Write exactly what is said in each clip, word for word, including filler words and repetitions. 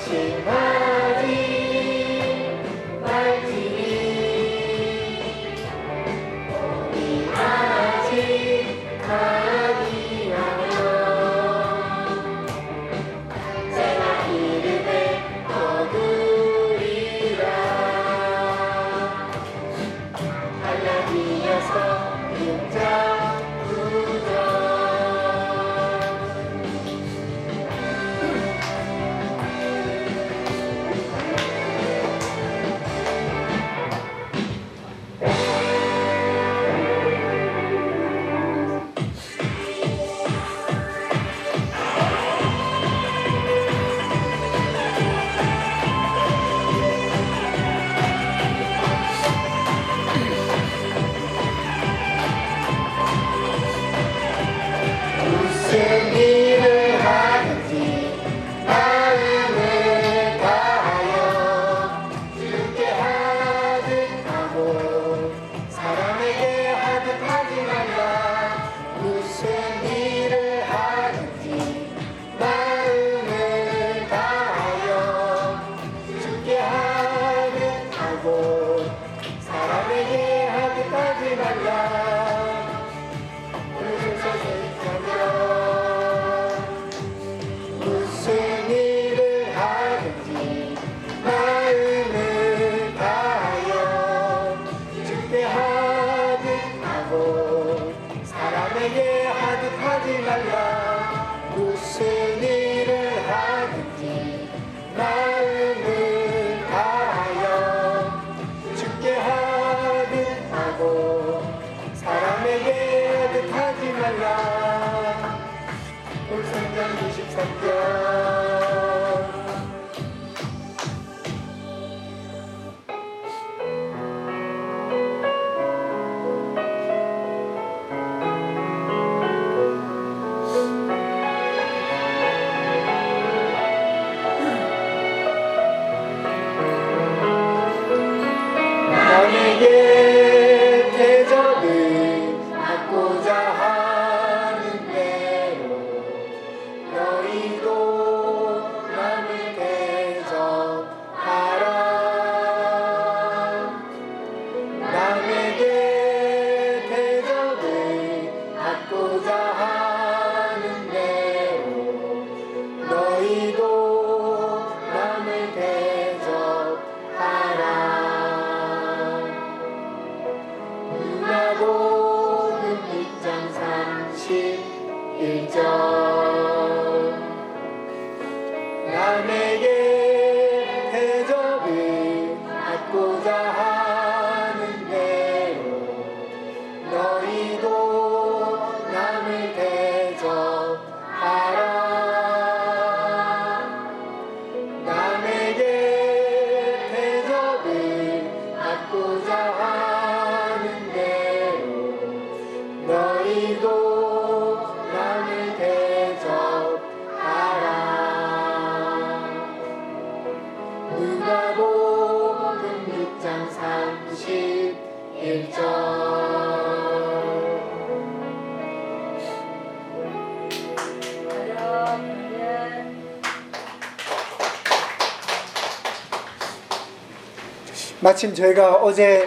마침 저희가 어제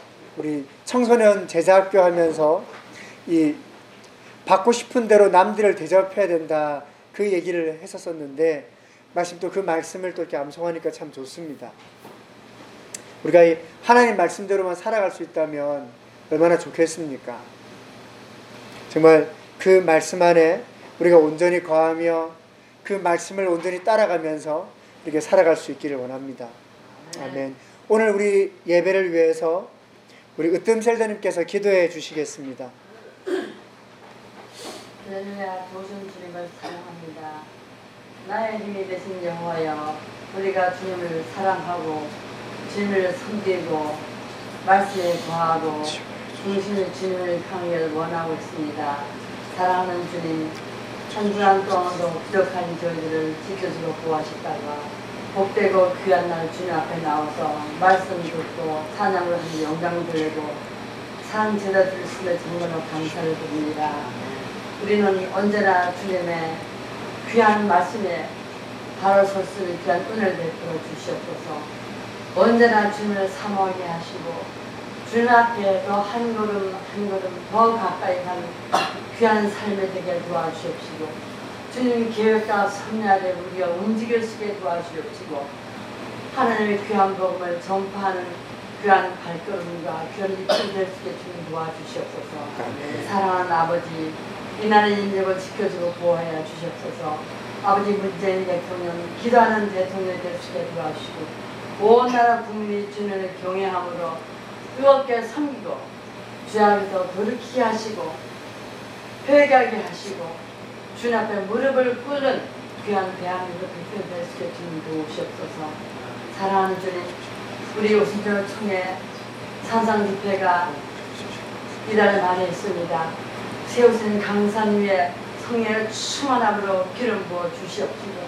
우리 청소년 제자학교 하면서 이 받고 싶은 대로 남들을 대접해야 된다 그 얘기를 했었었는데 마침 또 그 말씀을 또 이렇게 암송하니까 참 좋습니다. 우리가 이 하나님 말씀대로만 살아갈 수 있다면 얼마나 좋겠습니까? 정말 그 말씀 안에 우리가 온전히 거하며 그 말씀을 온전히 따라가면서 이렇게 살아갈 수 있기를 원합니다. 아멘. 오늘 우리 예배를 위해서 우리 으뜸셀더님께서 기도해 주시겠습니다. 할렐루야. 좋으신 주님을 사랑합니다. 나의 힘이 되신 여호와여, 우리가 주님을 사랑하고 주님을 섬기고 말씀에 거하고 중심의 주님을 향해 원하고 있습니다. 사랑하는 주님, 한 주간 동안도 부족한 저희들을 지켜주고 구하셨다가 복되고 귀한 날 주님 앞에 나와서 말씀 듣고 찬양을 하는 영광을 드리고 산 제자 드리심에 정말로 감사를 드립니다. 우리는 언제나 주님의 귀한 말씀에 바로 설 수 있게 한 은혜를 베풀어 주시옵소서. 언제나 주님을 사모하게 하시고 주님 앞에 더 한 걸음 한 걸음 더 가까이 가는 귀한 삶이 되게 도와주옵시고 주님 계획과 섭리 아래 우리가 움직일 수 있게 도와주옵시고 하나님의 귀한 복음을 전파하는 귀한 발걸음과 귀한 입술 될 수 있게 주님 도와주시옵소서. 사랑하는 아버지, 이 나라의 인력을 지켜주고 보호하여 주시옵소서. 아버지 문재인 대통령, 기도하는 대통령이 될 수 있게 도와주시고 온 나라 국민이 주님을 경외함으로 뜨겁게 섬기고 주 앞에서 돌이키게 하시고 회개하게 하시고 주님 앞에 무릎을 꿇는 귀한 대한민국 대통령이 될 수 있게 주님 도우시옵소서. 사랑하는 주님, 우리 오순절 총회 산상 집회가 이달 말에 있습니다. 세우신 강산 위에 성령의 충만함으로 기름 부어 주시옵시고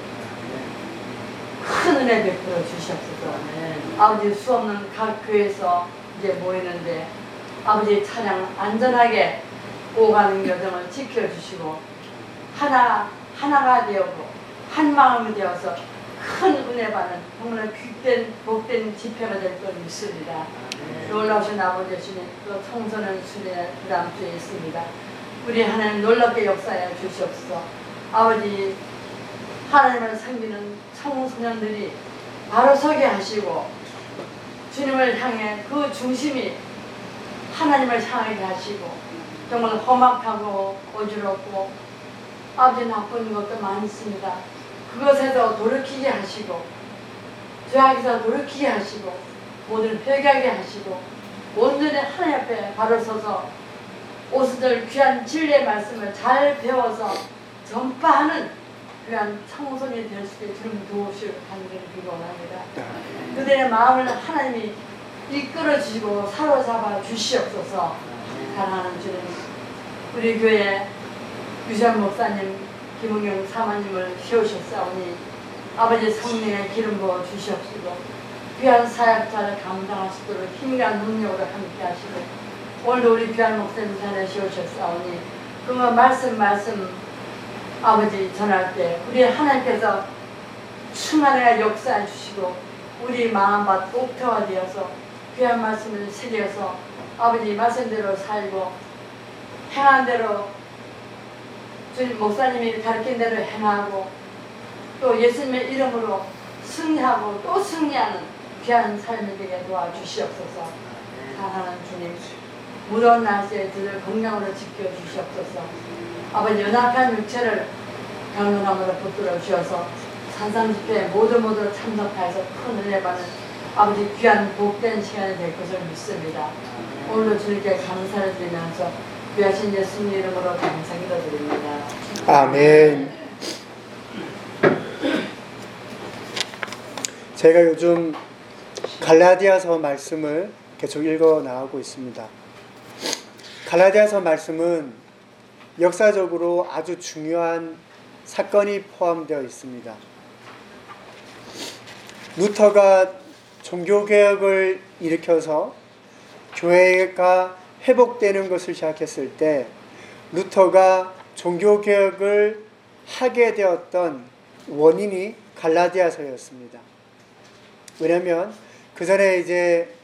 큰 은혜 베풀어 주시옵소서. 아버지 수없는 각 교회에서 이제 모이는데 아버지 찬양 안전하게 오가는 여정을 지켜주시고 하나 하나가 되었고 한 마음이 되어서 큰 은혜 받는 정말 귀된 복된 집회가 될 걸 믿습니다. 놀라우신 아버지 주님, 또 청소년 수련회 그 다음 주에 있습니다. 우리 하나님 놀랍게 역사해 주시옵소서. 아버지 하나님을 섬기는 청소년들이 바로 서게 하시고 주님을 향해 그 중심이 하나님을 향하게 하시고 정말 험악하고 어지럽고 아버지 나쁜 것도 많이 있습니다. 그것에서 돌이키게 하시고 죄악에서 돌이키게 하시고 모든 회개하게 하시고 온전히 하나님 앞에 바로 서서 오순절 귀한 진리의 말씀을 잘 배워서 전파하는 귀한 청소년이 될 수 있게 주님 도우실 간절히 기원합니다. 그들의 마음을 하나님이 이끌어 주시고 사로잡아 주시옵소서. 사랑하는 주님, 우리 교회 유시환 목사님, 김은경 사모님을 세우셨사오니 아버지 성령의 기름 부어 주시옵시고 귀한 사역자를 감당할 수 있도록 힘과 능력으로 함께 하시고 오늘도 우리 귀한 목사님 자리에 세우셨사오니 그 말씀 말씀 아버지 전할 때 우리 하나님께서 충만하게 역사해 주시고 우리 마음밭 옥토가 되어서 귀한 말씀을 새겨서 아버지 말씀대로 살고 행한 대로 주님 목사님이 가르친 대로 행하고 또 예수님의 이름으로 승리하고 또 승리하는 귀한 삶이 되게 도와주시옵소서. 사랑하는 주님, 무더운 날씨에 저를 건강으로 지켜주시옵소서. 아버지 연약한 육체를 강건함으로 붙들어 주셔서 산상집회에 모두 모두 참석하여서 큰 은혜 받는 아버지 귀한 복된 시간이 될 것을 믿습니다. 오늘도 주님께 감사를 드리면서 귀하신 예수님 이름으로 감사기도 드립니다. 아멘. 제가 요즘 갈라디아서 말씀을 계속 읽어 나가고 있습니다. 갈라디아서 말씀은 역사적으로 아주 중요한 사건이 포함되어 있습니다. 루터가 종교개혁을 일으켜서 교회가 회복되는 것을 시작했을 때 루터가 종교개혁을 하게 되었던 원인이 갈라디아서였습니다. 왜냐하면 그 전에 이제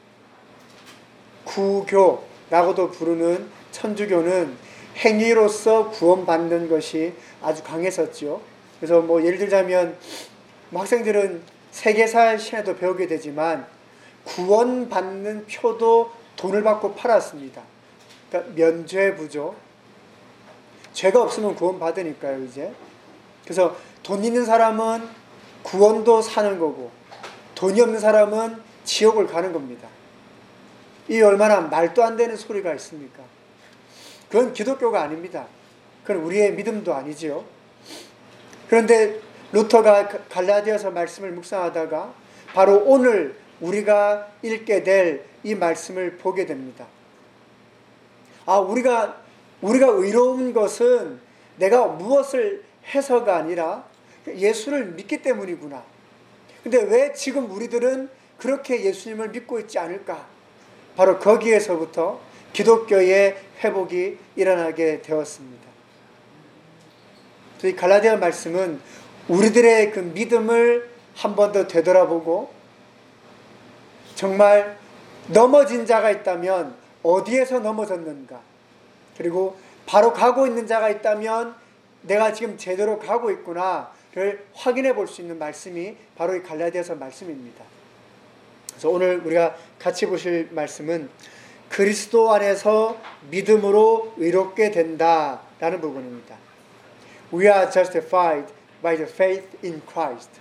구교라고도 부르는 천주교는 행위로서 구원받는 것이 아주 강했었죠. 그래서 뭐 예를 들자면 뭐 학생들은 세계사 시간에도 배우게 되지만 구원받는 표도 돈을 받고 팔았습니다. 그러니까 면죄부죠. 죄가 없으면 구원받으니까요, 이제. 그래서 돈 있는 사람은 구원도 사는 거고 돈이 없는 사람은 지옥을 가는 겁니다. 이 얼마나 말도 안 되는 소리가 있습니까? 그건 기독교가 아닙니다. 그건 우리의 믿음도 아니지요. 그런데 루터가 갈라디아서 말씀을 묵상하다가 바로 오늘 우리가 읽게 될 이 말씀을 보게 됩니다. 아, 우리가 우리가 의로운 것은 내가 무엇을 해서가 아니라 예수를 믿기 때문이구나. 근데 왜 지금 우리들은 그렇게 예수님을 믿고 있지 않을까? 바로 거기에서부터 기독교의 회복이 일어나게 되었습니다. 이 갈라디아 말씀은 우리들의 그 믿음을 한 번 더 되돌아보고 정말 넘어진 자가 있다면 어디에서 넘어졌는가, 그리고 바로 가고 있는 자가 있다면 내가 지금 제대로 가고 있구나를 확인해 볼 수 있는 말씀이 바로 이 갈라디아서 말씀입니다. 그래서 오늘 우리가 같이 보실 말씀은 그리스도 안에서 믿음으로 의롭게 된다라는 부분입니다. We are justified by the faith in Christ.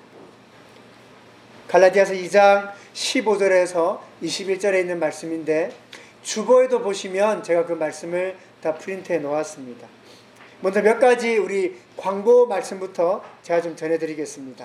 갈라디아서 이 장 십오 절에서 이십일 절에 있는 말씀인데 주보에도 보시면 제가 그 말씀을 다 프린트해 놓았습니다. 먼저 몇 가지 우리 광고 말씀부터 제가 좀 전해드리겠습니다.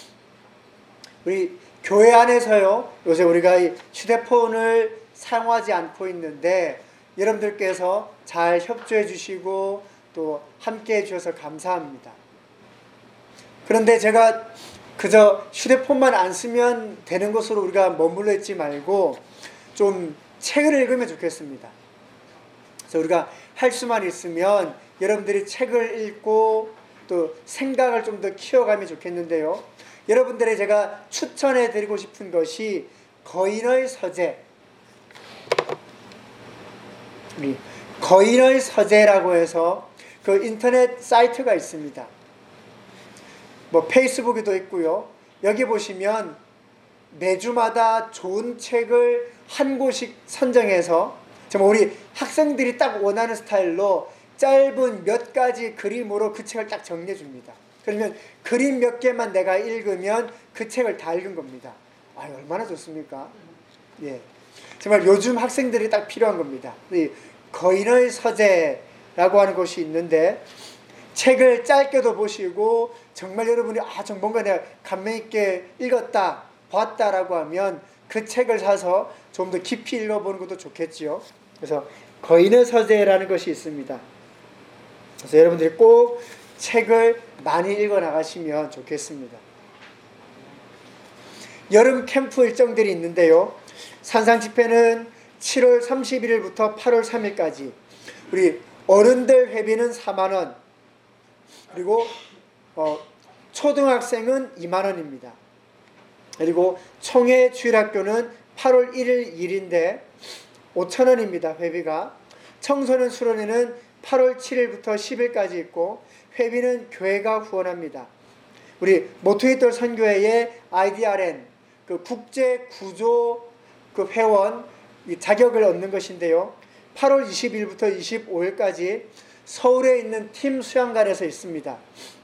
우리 교회 안에서요, 요새 우리가 이 휴대폰을 사용하지 않고 있는데 여러분들께서 잘 협조해 주시고 또 함께 해 주셔서 감사합니다. 그런데 제가 그저 휴대폰만 안 쓰면 되는 것으로 우리가 머물러 있지 말고 좀 책을 읽으면 좋겠습니다. 그래서 우리가 할 수만 있으면 여러분들이 책을 읽고 또 생각을 좀 더 키워가면 좋겠는데요. 여러분들의 제가 추천해 드리고 싶은 것이 거인의 서재, 거인의 서재라고 해서 그 인터넷 사이트가 있습니다. 뭐 페이스북에도 있고요. 여기 보시면 매주마다 좋은 책을 한 곳씩 선정해서 정말 우리 학생들이 딱 원하는 스타일로 짧은 몇 가지 그림으로 그 책을 딱 정리해 줍니다. 그러면 그림 몇 개만 내가 읽으면 그 책을 다 읽은 겁니다. 아, 얼마나 좋습니까? 예, 정말 요즘 학생들이 딱 필요한 겁니다. 이 거인의 서재라고 하는 곳이 있는데 책을 짧게도 보시고 정말 여러분이 아, 정 뭔가 내가 감명 있게 읽었다, 봤다라고 하면 그 책을 사서 좀 더 깊이 읽어보는 것도 좋겠지요. 그래서 거인의 서재라는 것이 있습니다. 그래서 여러분들이 꼭 책을 많이 읽어 나가시면 좋겠습니다. 여름 캠프 일정들이 있는데요. 산상 집회는 칠월 삼십일일부터 팔월 삼일까지, 우리 어른들 회비는 사만 원, 그리고 어, 초등학생은 이만 원입니다. 그리고 총회 주일학교는 팔월 일일 일인데 오천 원입니다. 회비가. 청소년 수련회는 팔월 칠일부터 십일까지 있고 회비는 교회가 후원합니다. 우리 모투이돌 선교회의 아이디알엔 그 국제 구조 그 회원 자격을 얻는 것인데요. 팔월 이십일부터 이십오일까지 서울에 있는 팀 수양관에서 있습니다.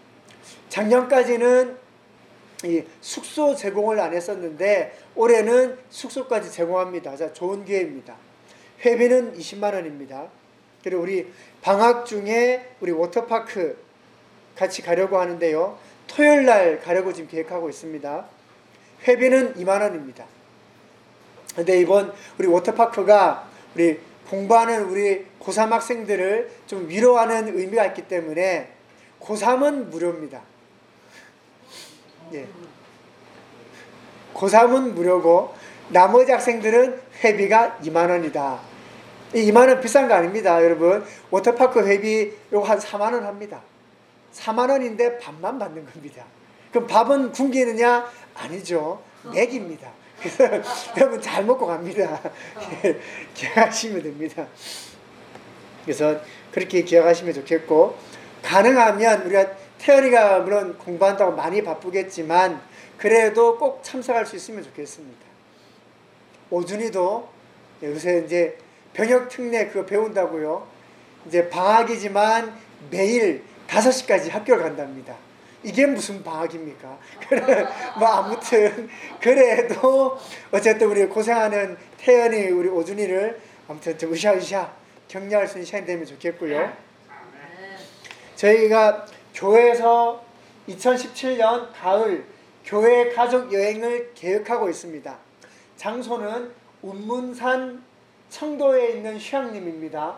작년까지는 이 숙소 제공을 안 했었는데 올해는 숙소까지 제공합니다. 자, 좋은 기회입니다. 회비는 이십만 원입니다. 그리고 우리 방학 중에 우리 워터파크 같이 가려고 하는데요. 토요일 날 가려고 지금 계획하고 있습니다. 회비는 이만 원입니다. 근데 이번 우리 워터파크가 우리 공부하는 우리 고삼 학생들을 좀 위로하는 의미가 있기 때문에 고삼은 무료입니다. 예. 고삼은 무료고 나머지 학생들은 회비가 이만 원이다. 이 이만 원 비싼 거 아닙니다, 여러분. 워터파크 회비 요거 한 사만 원 합니다. 사만 원인데 밥만 받는 겁니다. 그럼 밥은 굶기느냐? 아니죠. 맥입니다. 그래서 여러분 잘 먹고 갑니다. 기억하시면 됩니다. 그래서 그렇게 기억하시면 좋겠고, 가능하면 우리가 태연이가 물론 공부한다고 많이 바쁘겠지만 그래도 꼭 참석할 수 있으면 좋겠습니다. 오준이도 요새 이제 병역 특례 그거 배운다고요. 이제 방학이지만 매일 다섯 시까지 학교를 간답니다. 이게 무슨 방학입니까? 그래, 뭐 아무튼 그래도 어쨌든 우리 고생하는 태연이 우리 오준이를 아무튼 좀 으쌰으쌰 격려할 수 있는 시간이 되면 좋겠고요. 저희가 교회에서 이천십칠 년 가을 교회 가족 여행을 계획하고 있습니다. 장소는 운문산 청도에 있는 휴양림입니다.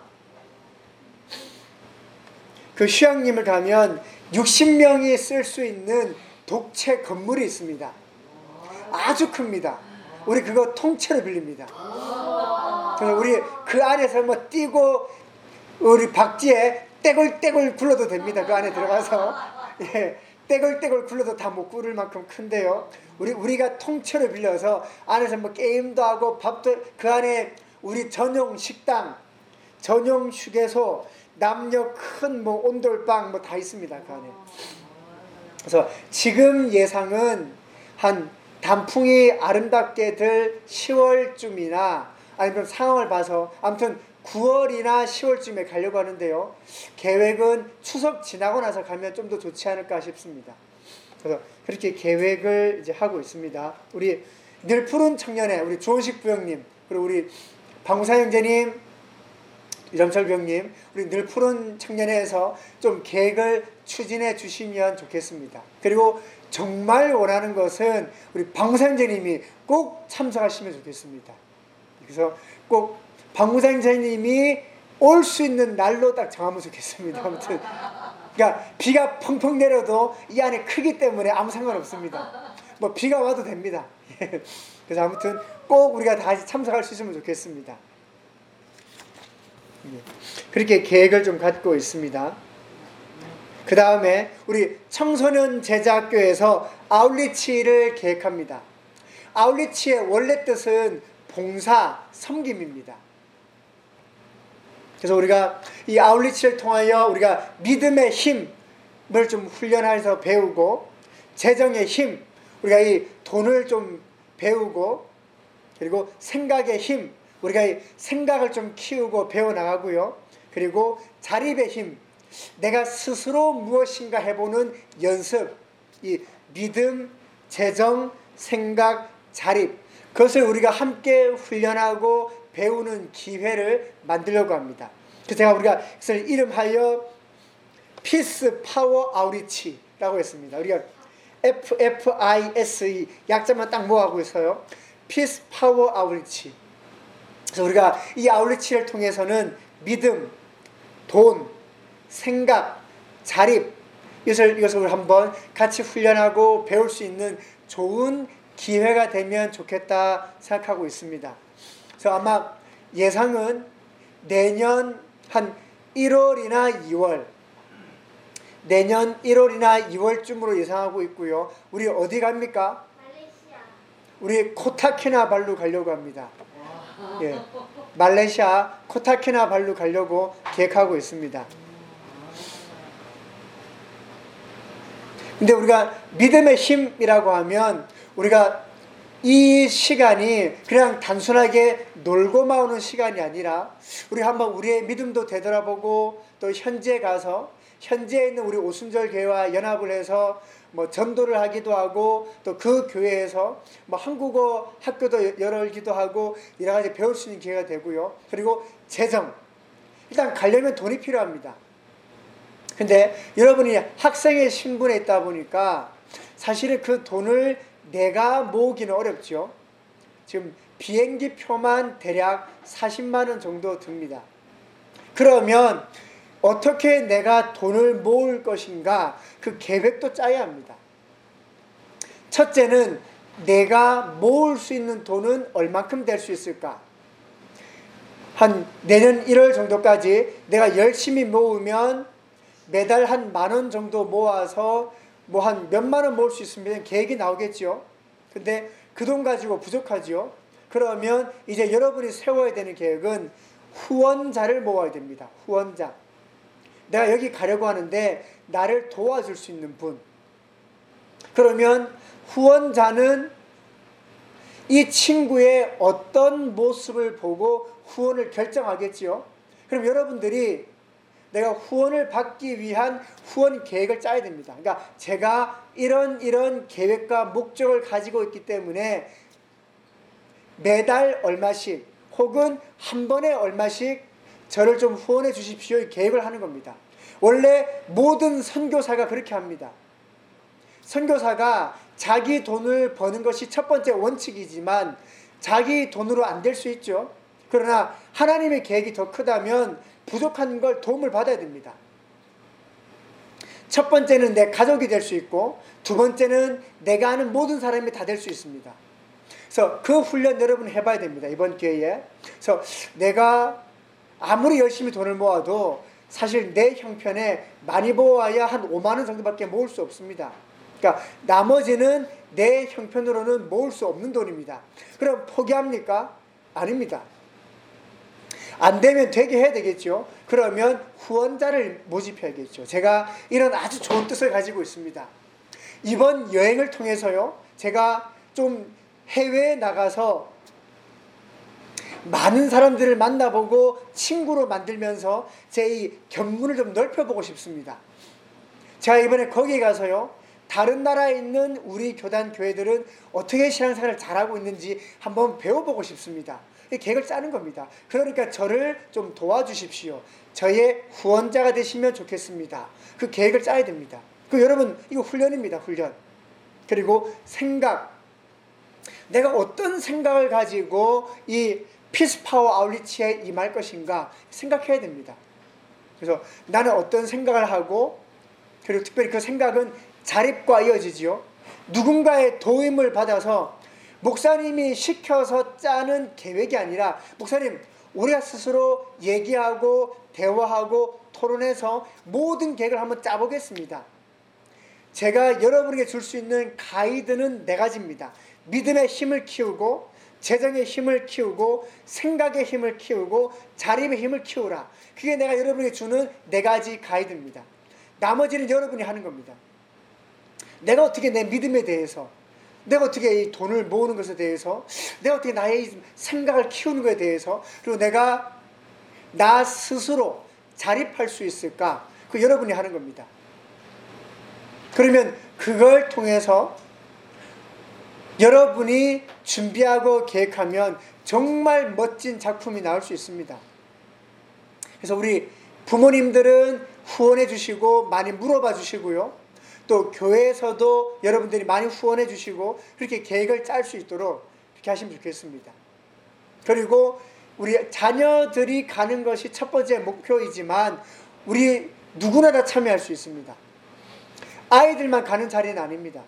그 휴양림을 가면 육십 명이 쓸 수 있는 독채 건물이 있습니다. 아주 큽니다. 우리 그거 통째로 빌립니다. 그래서 우리 그 안에서 뭐 뛰고 우리 박지에 떼굴떼굴 굴러도 됩니다. 그 안에 들어가서 예, 떼굴떼굴 굴러도 다 못 굴을 만큼 큰데요. 우리, 우리가 통째로 빌려서 안에서 뭐 게임도 하고 밥도 그 안에 우리 전용 식당, 전용 휴게소, 남녀 큰 뭐 온돌방 뭐 다 있습니다. 그 안에. 그래서 지금 예상은 한 단풍이 아름답게 될 시월쯤이나 아니면 상황을 봐서 아무튼 구월이나 시월쯤에 가려고 하는데요. 계획은 추석 지나고 나서 가면 좀 더 좋지 않을까 싶습니다. 그래서 그렇게 계획을 이제 하고 있습니다. 우리 늘 푸른 청년회 우리 조은식 부형님 그리고 우리 방구사 형제님, 이정철 부형님 우리 늘 푸른 청년회에서 좀 계획을 추진해 주시면 좋겠습니다. 그리고 정말 원하는 것은 우리 방구사 형제님이 꼭 참석하시면 좋겠습니다. 그래서 꼭 방구사 형제님이 올 수 있는 날로 딱 정하면 좋겠습니다. 아무튼 그러니까 비가 펑펑 내려도 이 안에 크기 때문에 아무 상관없습니다. 뭐 비가 와도 됩니다. 그래서 아무튼 꼭 우리가 다시 참석할 수 있으면 좋겠습니다. 그렇게 계획을 좀 갖고 있습니다. 그 다음에 우리 청소년 제자학교에서 아울리치를 계획합니다. 아울리치의 원래 뜻은 봉사, 섬김입니다. 그래서 우리가 이 아울리치를 통하여 우리가 믿음의 힘을 좀 훈련해서 배우고, 재정의 힘, 우리가 이 돈을 좀 배우고, 그리고 생각의 힘, 우리가 이 생각을 좀 키우고 배워나가고요. 그리고 자립의 힘, 내가 스스로 무엇인가 해보는 연습, 이 믿음, 재정, 생각, 자립, 그것을 우리가 함께 훈련하고 배우는 기회를 만들려고 합니다. 그래서 제가 우리가 그것을 이름하여 피스 파워 아우리치라고 했습니다. 우리가 에프 에프 아이 에스 이 약자만 딱 모아하고 있어요. 피스 파워 아우리치. 그래서 우리가 이 아우리치를 통해서는 믿음, 돈, 생각, 자립, 이것을, 이것을 한번 같이 훈련하고 배울 수 있는 좋은 기회가 되면 좋겠다 생각하고 있습니다. 그래서 아마 예상은 내년 한 일월이나 이월, 내년 일월이나 이월쯤으로 예상하고 있고요. 우리 어디 갑니까? 말레이시아. 우리 코타키나발루 가려고 합니다. 예, 말레이시아 코타키나발루 가려고 계획하고 있습니다. 근데 우리가 믿음의 힘이라고 하면 우리가 이 시간이 그냥 단순하게 놀고만 오는 시간이 아니라 우리 한번 우리의 믿음도 되돌아보고 또 현지에 가서 현지에 있는 우리 오순절 교회와 연합을 해서 뭐 전도를 하기도 하고 또 그 교회에서 뭐 한국어 학교도 열기도 하고 여러 가지 배울 수 있는 기회가 되고요. 그리고 재정, 일단 가려면 돈이 필요합니다. 근데 여러분이 학생의 신분에 있다 보니까 사실은 그 돈을 내가 모으기는 어렵죠. 지금 비행기 표만 대략 사십만 원 정도 듭니다. 그러면 어떻게 내가 돈을 모을 것인가, 그 계획도 짜야 합니다. 첫째는 내가 모을 수 있는 돈은 얼만큼 될 수 있을까? 한 내년 일월 정도까지 내가 열심히 모으면 매달 한 만 원 정도 모아서 뭐 한 몇만 원 모을 수 있으면 계획이 나오겠죠. 근데 그 돈 가지고 부족하죠. 그러면 이제 여러분이 세워야 되는 계획은 후원자를 모아야 됩니다. 후원자. 내가 여기 가려고 하는데 나를 도와줄 수 있는 분. 그러면 후원자는 이 친구의 어떤 모습을 보고 후원을 결정하겠지요. 그럼 여러분들이 내가 후원을 받기 위한 후원 계획을 짜야 됩니다. 그러니까 제가 이런 이런 계획과 목적을 가지고 있기 때문에 매달 얼마씩 혹은 한 번에 얼마씩 저를 좀 후원해 주십시오. 이 계획을 하는 겁니다. 원래 모든 선교사가 그렇게 합니다. 선교사가 자기 돈을 버는 것이 첫 번째 원칙이지만 자기 돈으로 안 될 수 있죠. 그러나 하나님의 계획이 더 크다면 부족한 걸 도움을 받아야 됩니다. 첫 번째는 내 가족이 될 수 있고 두 번째는 내가 아는 모든 사람이 다 될 수 있습니다. 그래서 그 훈련 여러분 해봐야 됩니다. 이번 기회에. 그래서 내가 아무리 열심히 돈을 모아도 사실 내 형편에 많이 모아야 한 오만 원 정도밖에 모을 수 없습니다. 그러니까 나머지는 내 형편으로는 모을 수 없는 돈입니다. 그럼 포기합니까? 아닙니다. 안 되면 되게 해야 되겠죠. 그러면 후원자를 모집해야겠죠. 제가 이런 아주 좋은 뜻을 가지고 있습니다. 이번 여행을 통해서요, 제가 좀 해외에 나가서 많은 사람들을 만나보고 친구로 만들면서 제 이 견문을 좀 넓혀보고 싶습니다. 제가 이번에 거기에 가서요, 다른 나라에 있는 우리 교단 교회들은 어떻게 신앙생활을 잘하고 있는지 한번 배워보고 싶습니다. 계획을 짜는 겁니다. 그러니까 저를 좀 도와주십시오. 저의 후원자가 되시면 좋겠습니다. 그 계획을 짜야 됩니다. 그 여러분, 이거 훈련입니다. 훈련. 그리고 생각. 내가 어떤 생각을 가지고 이 피스파워 아울리치에 임할 것인가 생각해야 됩니다. 그래서 나는 어떤 생각을 하고, 그리고 특별히 그 생각은 자립과 이어지지요. 누군가의 도움을 받아서 목사님이 시켜서 짜는 계획이 아니라, 목사님 우리가 스스로 얘기하고 대화하고 토론해서 모든 계획을 한번 짜보겠습니다. 제가 여러분에게 줄 수 있는 가이드는 네 가지입니다. 믿음의 힘을 키우고, 재정의 힘을 키우고, 생각의 힘을 키우고, 자립의 힘을 키우라. 그게 내가 여러분에게 주는 네 가지 가이드입니다. 나머지는 여러분이 하는 겁니다. 내가 어떻게 내 믿음에 대해서, 내가 어떻게 이 돈을 모으는 것에 대해서, 내가 어떻게 나의 생각을 키우는 것에 대해서, 그리고 내가 나 스스로 자립할 수 있을까? 그 여러분이 하는 겁니다. 그러면 그걸 통해서 여러분이 준비하고 계획하면 정말 멋진 작품이 나올 수 있습니다. 그래서 우리 부모님들은 후원해 주시고 많이 물어봐 주시고요. 또 교회에서도 여러분들이 많이 후원해 주시고 그렇게 계획을 짤 수 있도록 그렇게 하시면 좋겠습니다. 그리고 우리 자녀들이 가는 것이 첫 번째 목표이지만 우리 누구나 다 참여할 수 있습니다. 아이들만 가는 자리는 아닙니다.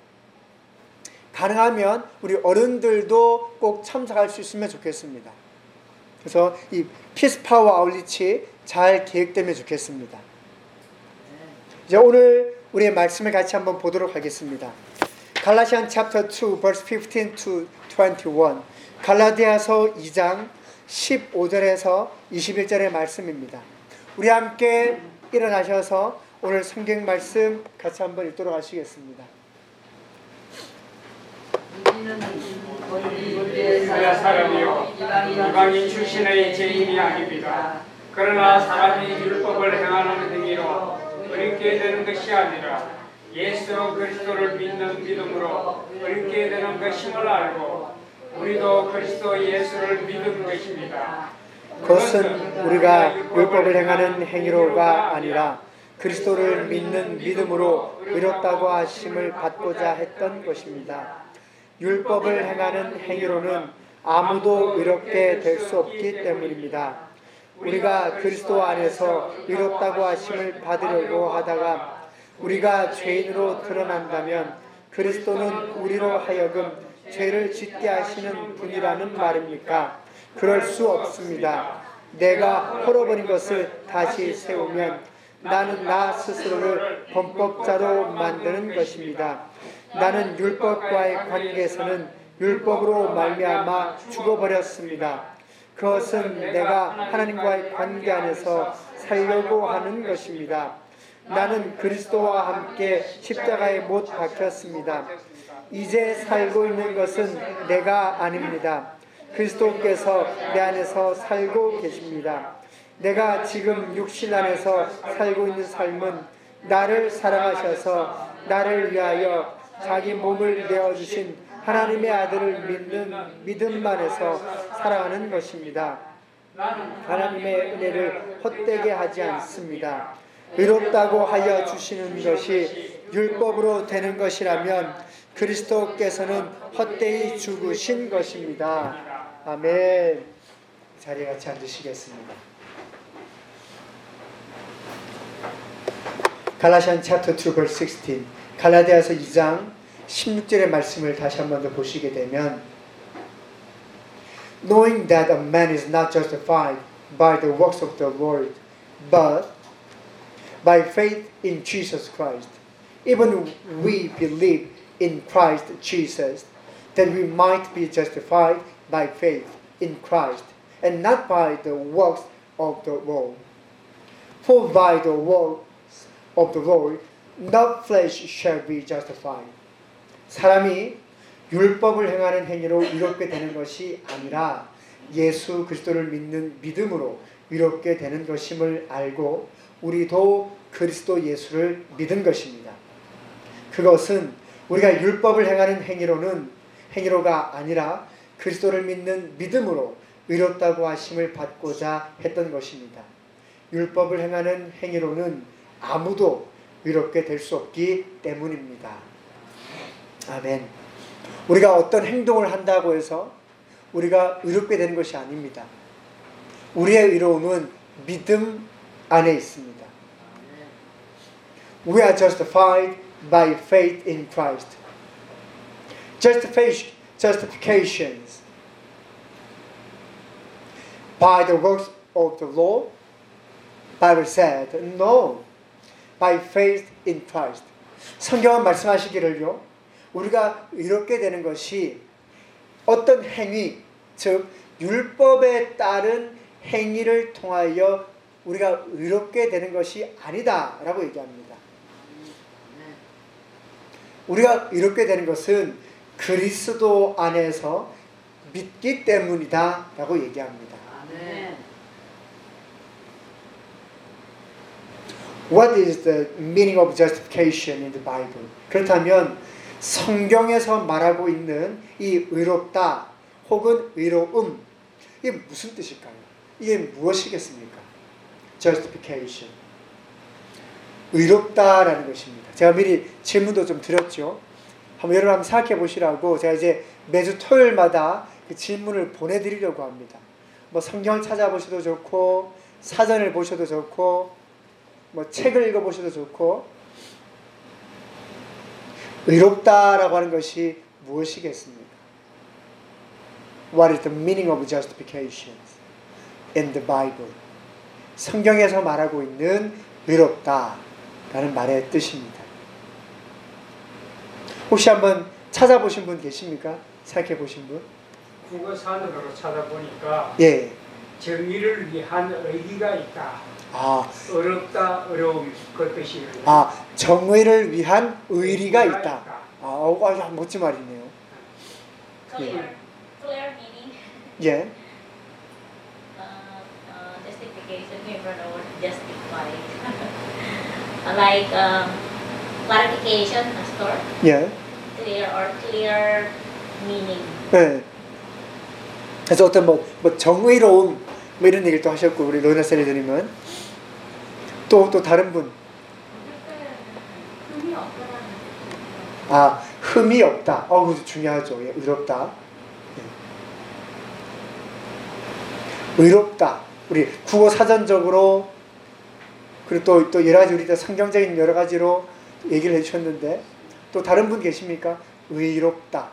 가능하면 우리 어른들도 꼭 참석할 수 있으면 좋겠습니다. 그래서 이 피스파워 아울리치 잘 계획되면 좋겠습니다. 이제 오늘 우리의 말씀을 같이 한번 보도록 하겠습니다. 갈라디안 chapter two verse fifteen to twenty-one. 갈라디아서 이 장 십오 절에서 이십일 절의 말씀입니다. 우리 함께 일어나셔서 오늘 성경 말씀 같이 한번 읽도록 하시겠습니다. 이스라엘 사람이요 이방인 출신의 죄인이 아닙니다. 그러나 사람이 율법을 행하는 행위로 어렵게 되는 것이 아니라 예수 그리스도를 믿는 믿음으로 어렵게 되는 것임을 알고 우리도 그리스도 예수를 믿은 것입니다. 그것은 우리가 율법을 행하는 행위로가 아니라 그리스도를 믿는 믿음으로 의롭다고 하심을 받고자 했던 것입니다. 율법을 행하는 행위로는 아무도 의롭게 될 수 없기 때문입니다. 우리가 그리스도 안에서 의롭다고 하심을 받으려고 하다가 우리가 죄인으로 드러난다면 그리스도는 우리로 하여금 죄를 짓게 하시는 분이라는 말입니까? 그럴 수 없습니다. 내가 헐어버린 것을 다시 세우면 나는 나 스스로를 범법자로 만드는 것입니다. 나는 율법과의 관계에서는 율법으로 말미암아 죽어버렸습니다. 그것은 내가 하나님과의 관계 안에서 살려고 하는 것입니다. 나는 그리스도와 함께 십자가에 못 박혔습니다. 이제 살고 있는 것은 내가 아닙니다. 그리스도께서 내 안에서 살고 계십니다. 내가 지금 육신 안에서 살고 있는 삶은 나를 사랑하셔서 나를 위하여 자기 몸을 내어주신 하나님의 아들을 믿는 믿음만에서 살아가는 것입니다. 하나님의 은혜를 헛되게 하지 않습니다. 의롭다고 하여 주시는 것이 율법으로 되는 것이라면 그리스도께서는 헛되이 죽으신 것입니다. 아멘. 자리에 같이 앉으시겠습니다. 갈라디안 chapter two verse sixteen. 갈라디아서 이 장 십육 절의 말씀을 다시 한 번 더 보시게 되면 Knowing that a man is not justified by the works of the world, but by faith in Jesus Christ. Even we believe in Christ Jesus, that we might be justified by faith in Christ, and not by the works of the law. For by the works of the law, no flesh shall be justified. 사람이 율법을 행하는 행위로 의롭게 되는 것이 아니라 예수 그리스도를 믿는 믿음으로 의롭게 되는 것임을 알고 우리도 그리스도 예수를 믿은 것입니다. 그것은 우리가 율법을 행하는 행위로는 행위로가 아니라 그리스도를 믿는 믿음으로 의롭다고 하심을 받고자 했던 것입니다. 율법을 행하는 행위로는 아무도 의롭게 될 수 없기 때문입니다. 아멘. 우리가 어떤 행동을 한다고 해서 우리가 의롭게 되는 것이 아닙니다. 우리의 의로움은 믿음 안에 있습니다. We are justified by faith in Christ. Justification, justifications by the works of the law, Bible said, no, by faith in Christ. 성경은 말씀하시기를요, 우리가 의롭게 되는 것이 어떤 행위, 즉 율법에 따른 행위를 통하여 우리가 의롭게 되는 것이 아니다라고 얘기합니다. 우리가 의롭게 되는 것은 그리스도 안에서 믿기 때문이다라고 얘기합니다. 아멘. What is the meaning of justification in the Bible? 그렇다면 성경에서 말하고 있는 이 의롭다 혹은 의로움, 이게 무슨 뜻일까요? 이게 무엇이겠습니까? Justification. 의롭다라는 것입니다. 제가 미리 질문도 좀 드렸죠. 한번 여러분 한번 생각해 보시라고 제가 이제 매주 토요일마다 그 질문을 보내드리려고 합니다. 뭐 성경을 찾아보셔도 좋고 사전을 보셔도 좋고 뭐 책을 읽어보셔도 좋고 의롭다라고 하는 것이 무엇이겠습니까? What is the meaning of justification in the Bible? 성경에서 말하고 있는 의롭다라는 말의 뜻입니다. 혹시 한번 찾아보신 분 계십니까? 생각해 보신 분? 국어 산으로 찾아보니까 예. 정의를 위한 의리가 있다. 아, 어렵다, 어려움 그 뜻이에요. 아, 정의를 위한 의리가 있다. 아, 어, 아주 멋진 말이네요. Clear, clear meaning. 예. Uh, uh, justification came from the word justify. Like um, clarification, Pastor. 예. Clear or clear meaning. 예. 그래서 어떤 뭐, 뭐 정의로움 뭐 이런 얘기를 또 하셨고 우리 로나 셀리드님은 또 또 다른 분. 흠이 없다라는 아, 흠이 없다. 어, 그것도 중요하죠. 예, 의롭다. 예. 의롭다. 우리 국어 사전적으로 그리고 또, 또 여러 가지 우리 성경적인 여러 가지로 얘기를 해주셨는데 또 다른 분 계십니까? 의롭다.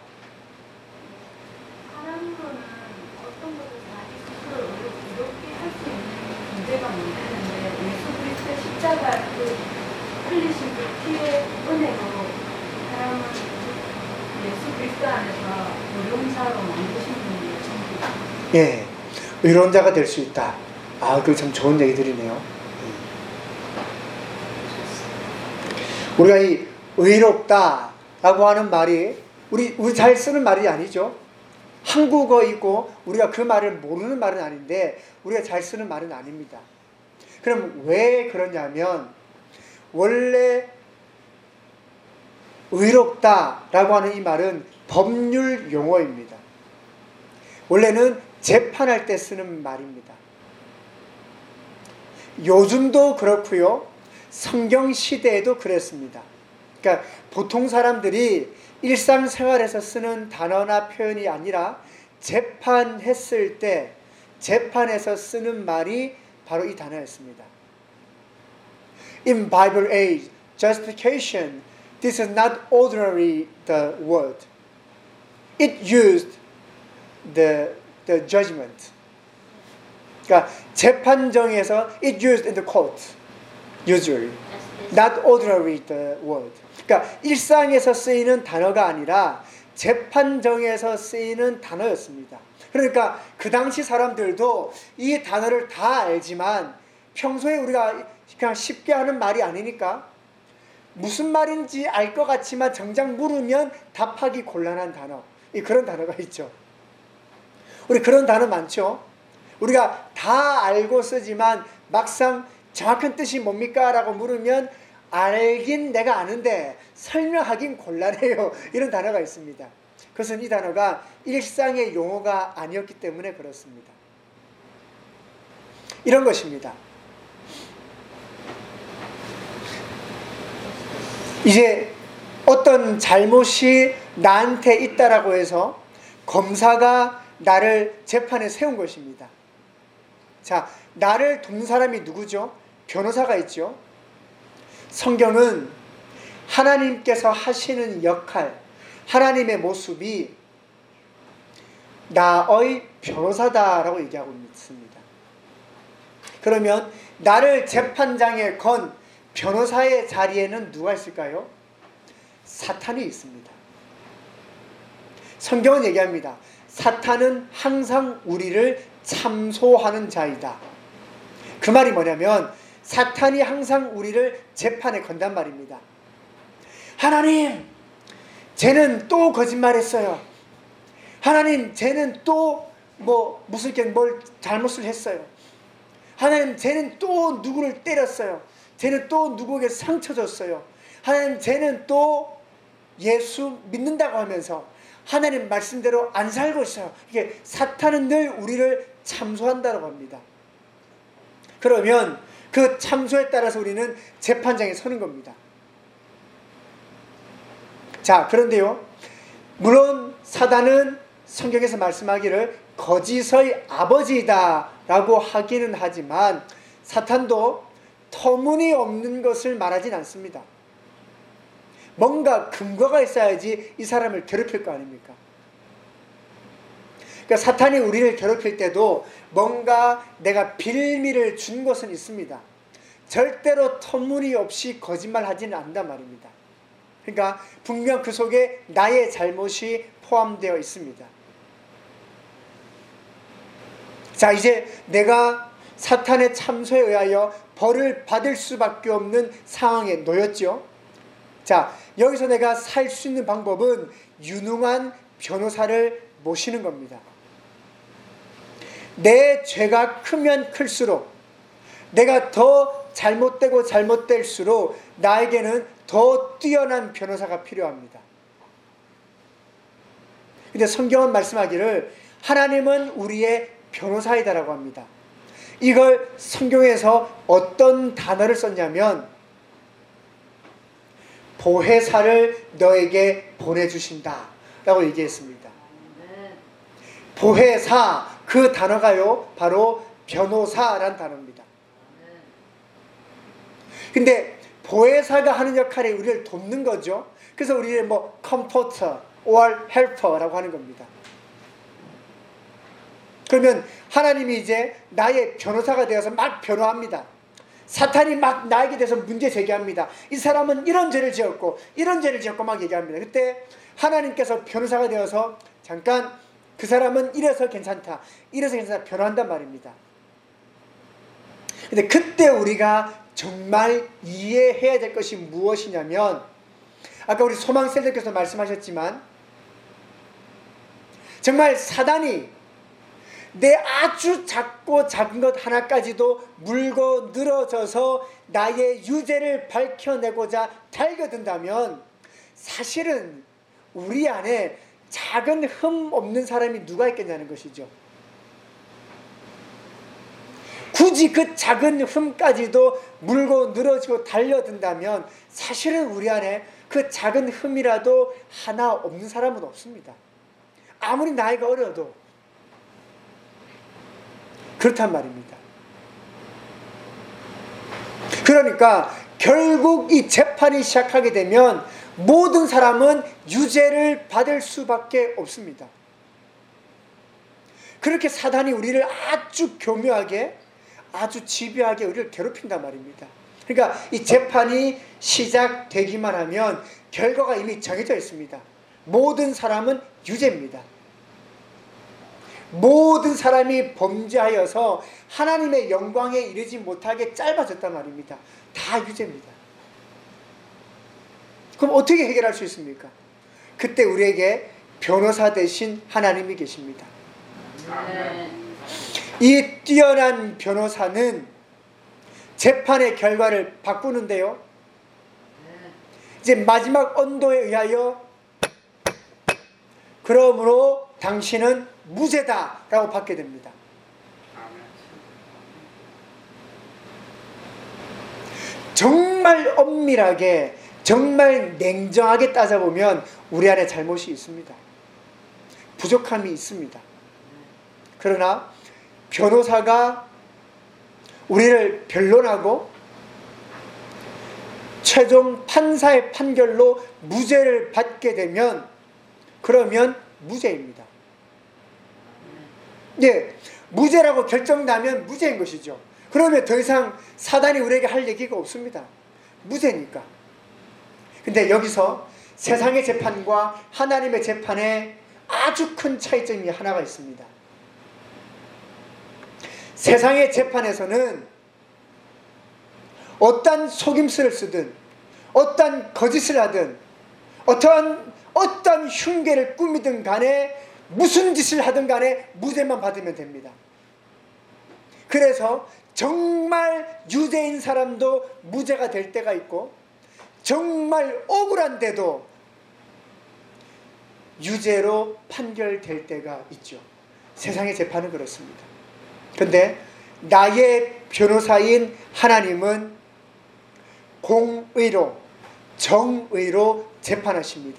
하나님은 어떤 것을 자기 스스로 이롭게 할 수 있는 문제가 많겠는데 예수 그리스도의 십자가 그 흘리신 그 피의 은혜로 사람은 예수 그리스도 안에서 의로운 자로 만드신 분이에요. 전부. 예, 의로운 자가 될 수 있다. 아, 그 참 좋은 얘기들이네요. 우리가 이 의롭다라고 하는 말이 우리 우리 잘 쓰는 말이 아니죠. 한국어이고 우리가 그 말을 모르는 말은 아닌데 우리가 잘 쓰는 말은 아닙니다. 그럼 왜 그러냐면 원래 의롭다라고 하는 이 말은 법률 용어입니다. 원래는 재판할 때 쓰는 말입니다. 요즘도 그렇고요. 성경 시대에도 그랬습니다. 그러니까 보통 사람들이 일상생활에서 쓰는 단어나 표현이 아니라 재판했을 때 재판에서 쓰는 말이 바로 이 단어였습니다. In Bible age, justification, this is not ordinary the word. It used the the judgment. 그러니까 재판정에서 it used in the court. usually. As this Not ordinary the word. 그러니까 일상에서 쓰이는 단어가 아니라 재판정에서 쓰이는 단어였습니다. 그러니까 그 당시 사람들도 이 단어를 다 알지만 평소에 우리가 그냥 쉽게 하는 말이 아니니까 무슨 말인지 알 것 같지만 정작 물으면 답하기 곤란한 단어. 그런 단어가 있죠. 우리 그런 단어 많죠. 우리가 다 알고 쓰지만 막상 정확한 뜻이 뭡니까? 라고 물으면 알긴 내가 아는데 설명하긴 곤란해요. 이런 단어가 있습니다. 그것은 이 단어가 일상의 용어가 아니었기 때문에 그렇습니다. 이런 것입니다. 이제 어떤 잘못이 나한테 있다라고 해서 검사가 나를 재판에 세운 것입니다. 자, 나를 돕는 사람이 누구죠? 변호사가 있죠. 성경은 하나님께서 하시는 역할, 하나님의 모습이 나의 변호사다라고 얘기하고 있습니다. 그러면 나를 재판장에 건 변호사의 자리에는 누가 있을까요? 사탄이 있습니다. 성경은 얘기합니다. 사탄은 항상 우리를 참소하는 자이다. 그 말이 뭐냐면 사탄이 항상 우리를 재판에 건단 말입니다. 하나님, 쟤는 또 거짓말했어요. 하나님, 쟤는 또 뭐 무슨 게 뭘 잘못을 했어요. 하나님, 쟤는 또 누구를 때렸어요. 쟤는 또 누구에게 상처 줬어요. 하나님, 쟤는 또 예수 믿는다고 하면서 하나님 말씀대로 안 살고 있어요. 이게 사탄은 늘 우리를 참소한다고 합니다. 그러면 그 참소에 따라서 우리는 재판장에 서는 겁니다. 자, 그런데요, 물론 사단은 성경에서 말씀하기를 거짓의 아버지이다 라고 하기는 하지만 사탄도 터무니없는 것을 말하진 않습니다. 뭔가 근거가 있어야지 이 사람을 괴롭힐 거 아닙니까? 그러니까 사탄이 우리를 괴롭힐 때도 뭔가 내가 빌미를 준 것은 있습니다. 절대로 터무니없이 거짓말하지는 않는단 말입니다. 그러니까 분명 그 속에 나의 잘못이 포함되어 있습니다. 자, 이제 내가 사탄의 참소에 의하여 벌을 받을 수밖에 없는 상황에 놓였죠. 자, 여기서 내가 살 수 있는 방법은 유능한 변호사를 모시는 겁니다. 내 죄가 크면 클수록 내가 더 잘못되고 잘못될수록 나에게는 더 뛰어난 변호사가 필요합니다. 근데 성경은 말씀하기를 하나님은 우리의 변호사이다라고 합니다. 이걸 성경에서 어떤 단어를 썼냐면 보혜사를 너에게 보내주신다 라고 얘기했습니다. 보혜사, 그 단어가요 바로 변호사라는 단어입니다. 근데 보혜사가 하는 역할이 우리를 돕는 거죠. 그래서 우리를 뭐 comforter or helper라고 하는 겁니다. 그러면 하나님이 이제 나의 변호사가 되어서 막 변호합니다. 사탄이 막 나에게 대해서 문제 제기합니다. 이 사람은 이런 죄를 지었고 이런 죄를 지었고 막 얘기합니다. 그때 하나님께서 변호사가 되어서 잠깐 그 사람은 이래서 괜찮다, 이래서 괜찮다 변호한단 말입니다. 근데 그때 우리가 정말 이해해야 될 것이 무엇이냐면 아까 우리 소망셀들께서 말씀하셨지만 정말 사단이 내 아주 작고 작은 것 하나까지도 물고 늘어져서 나의 유죄를 밝혀내고자 달겨든다면 사실은 우리 안에 작은 흠 없는 사람이 누가 있겠냐는 것이죠. 굳이 그 작은 흠까지도 물고 늘어지고 달려든다면 사실은 우리 안에 그 작은 흠이라도 하나 없는 사람은 없습니다. 아무리 나이가 어려도 그렇단 말입니다. 그러니까 결국 이 재판이 시작하게 되면 모든 사람은 유죄를 받을 수밖에 없습니다. 그렇게 사단이 우리를 아주 교묘하게, 아주 집요하게 우리를 괴롭힌단 말입니다. 그러니까 이 재판이 시작되기만 하면 결과가 이미 정해져 있습니다. 모든 사람은 유죄입니다. 모든 사람이 범죄하여서 하나님의 영광에 이르지 못하게 짧아졌단 말입니다. 다 유죄입니다. 그럼 어떻게 해결할 수 있습니까? 그때 우리에게 변호사 되신 하나님이 계십니다. 네. 이 뛰어난 변호사는 재판의 결과를 바꾸는데요. 이제 마지막 언도에 의하여 그러므로 당신은 무죄다라고 받게 됩니다. 정말 엄밀하게 정말 냉정하게 따져보면 우리 안에 잘못이 있습니다. 부족함이 있습니다. 그러나 변호사가 우리를 변론하고 최종 판사의 판결로 무죄를 받게 되면 그러면 무죄입니다. 예, 무죄라고 결정나면 무죄인 것이죠. 그러면 더 이상 사단이 우리에게 할 얘기가 없습니다. 무죄니까. 근데 여기서 세상의 재판과 하나님의 재판에 아주 큰 차이점이 하나가 있습니다. 세상의 재판에서는 어떠한 속임수를 쓰든 어떠한 거짓을 하든 어떠한 어떠한 흉계를 꾸미든 간에 무슨 짓을 하든 간에 무죄만 받으면 됩니다. 그래서 정말 유죄인 사람도 무죄가 될 때가 있고 정말 억울한데도 유죄로 판결될 때가 있죠. 세상의 재판은 그렇습니다. 그런데 나의 변호사인 하나님은 공의로 정의로 재판하십니다.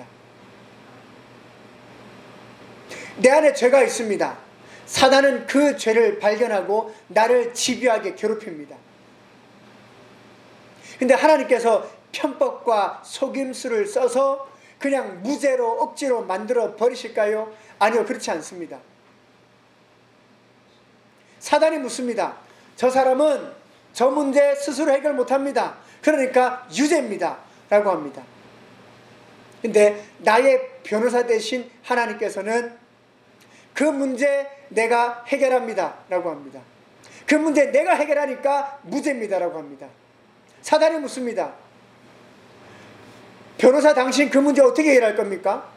내 안에 죄가 있습니다. 사단은 그 죄를 발견하고 나를 집요하게 괴롭힙니다. 근데 하나님께서 편법과 속임수를 써서 그냥 무죄로 억지로 만들어 버리실까요? 아니요, 그렇지 않습니다. 사단이 묻습니다. 저 사람은 저 문제 스스로 해결 못합니다. 그러니까 유죄입니다 라고 합니다. 근데 나의 변호사 되신 하나님께서는 그 문제 내가 해결합니다 라고 합니다. 그 문제 내가 해결하니까 무죄입니다 라고 합니다. 사단이 묻습니다. 변호사 당신 그 문제 어떻게 해결할 겁니까?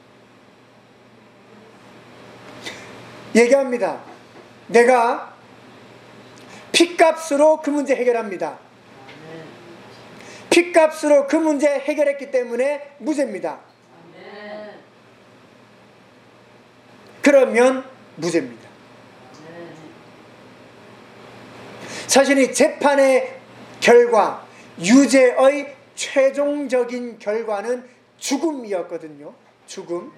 얘기합니다. 내가 핏값으로 그 문제 해결합니다. 핏값으로 그 문제 해결했기 때문에 무죄입니다. 그러면 무죄입니다. 사실 이 재판의 결과, 유죄의 최종적인 결과는 죽음이었거든요. 죽음.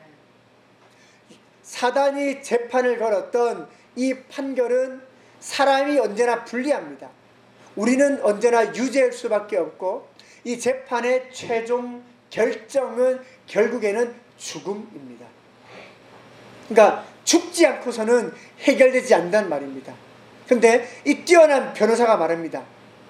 사단이 재판을 걸었던 이 판결은 사람이 언제나 불리합니다. 우리는 언제나 유죄일 수밖에 없고 이 재판의 최종 결정은 결국에는 죽음입니다. 그러니까 죽지 않고서는 해결되지 않는다는 말입니다. 그런데 이 뛰어난 변호사가 말합니다.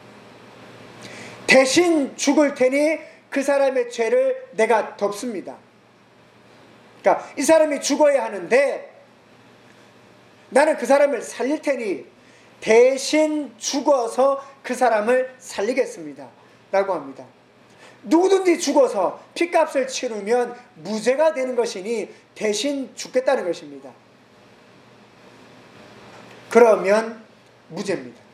대신 죽을 테니 그 사람의 죄를 내가 덮습니다. 그러니까 이 사람이 죽어야 하는데 나는 그 사람을 살릴 테니 대신 죽어서 그 사람을 살리겠습니다 라고 합니다. 누구든지 죽어서 핏값을 치르면 무죄가 되는 것이니 대신 죽겠다는 것입니다. 그러면 무죄입니다.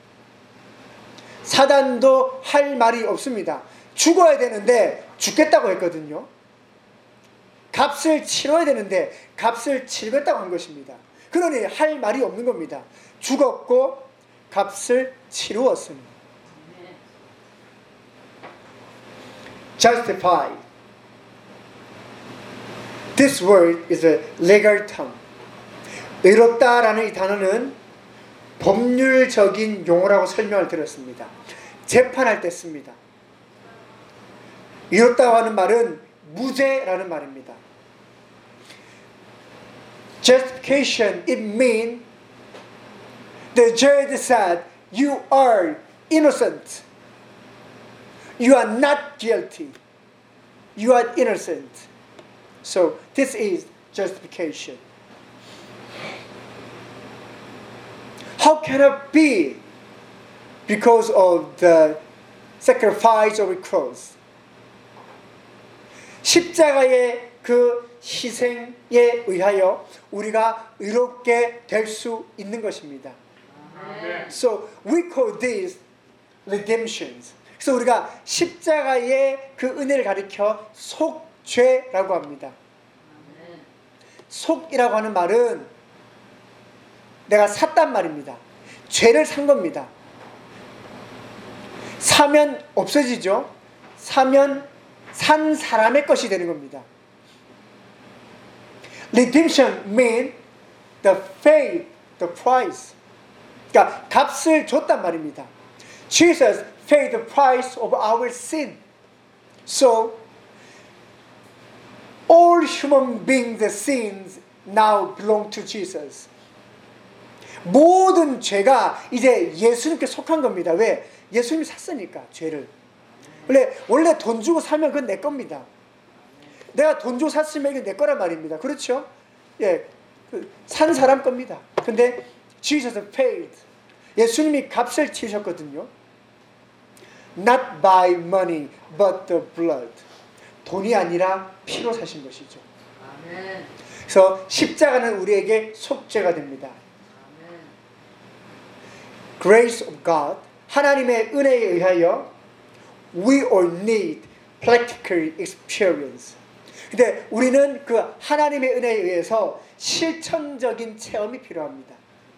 사단도 할 말이 없습니다. 죽어야 되는데 죽겠다고 했거든요. 값을 치러야 되는데 값을 치르겠다고 한 것입니다. 그러니 할 말이 없는 겁니다. 죽었고 값을 치루었습니다. Justify. This word is a legal term. 의롭다라는 이 단어는 법률적인 용어라고 설명을 드렸습니다. 재판할 때 씁니다. 의롭다고 하는 말은 무죄라는 말입니다. Justification, it means the judge said you are innocent. You are not guilty. You are innocent. So this is justification. How can it be? Because of the sacrifice of the cross. 십자가의 그 희생에 의하여 우리가 의롭게 될 수 있는 것입니다. So we call this redemptions. 그래서 우리가 십자가의 그 은혜를 가리켜 속죄라고 합니다. 속이라고 하는 말은 내가 샀단 말입니다. 죄를 산 겁니다. 사면 없어지죠. 사면 산 사람의 것이 되는 겁니다. Redemption means the faith, the price. 그러니까 값을 줬단 말입니다. Jesus paid the price of our sin. So all human beings' sins now belong to Jesus. 모든 죄가 이제 예수님께 속한 겁니다. 왜? 예수님이 샀으니까 죄를. 원래 원래 돈 주고 사면 그건 내 겁니다. 내가 돈 주고 샀으면 이게 내 거란 말입니다. 그렇죠? 예, 그 산 사람 겁니다. 근데 Jesus paid. 예수님이 값을 치셨거든요. Not by money, but the blood. 돈이 아니라 피로 사신 것이죠. 아멘. 그래서 십자가는 우리에게 속죄가 됩니다. 아멘. Grace of God, 하나님의 은혜에 의하여 we all need practical experience. 근데 우리는 그 하나님의 은혜에 의해서 실천적인 체험이 필요합니다.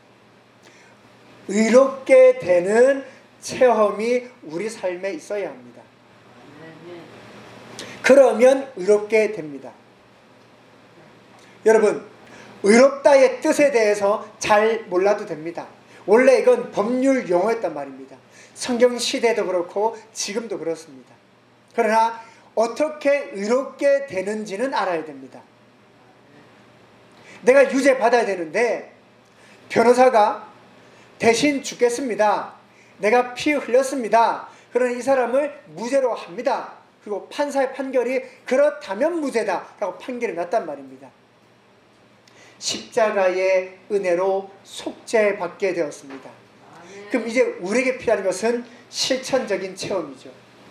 의롭게 되는 체험이 우리 삶에 있어야 합니다. 그러면 의롭게 됩니다. 여러분, 의롭다의 뜻에 대해서 잘 몰라도 됩니다. 원래 이건 법률 용어였단 말입니다. 성경 시대도 그렇고 지금도 그렇습니다. 그러나 어떻게 의롭게 되는지는 알아야 됩니다. 내가 유죄 받아야 되는데 변호사가 대신 죽겠습니다. 내가 피 흘렸습니다. 그러니 이 사람을 무죄로 합니다. 그리고 판사의 판결이 그렇다면 무죄다 라고 판결이 났단 말입니다. 십자가의 은혜로 속죄받게 되었습니다. 그럼 이제 우리에게 필요한 것은 실천적인 체험이죠.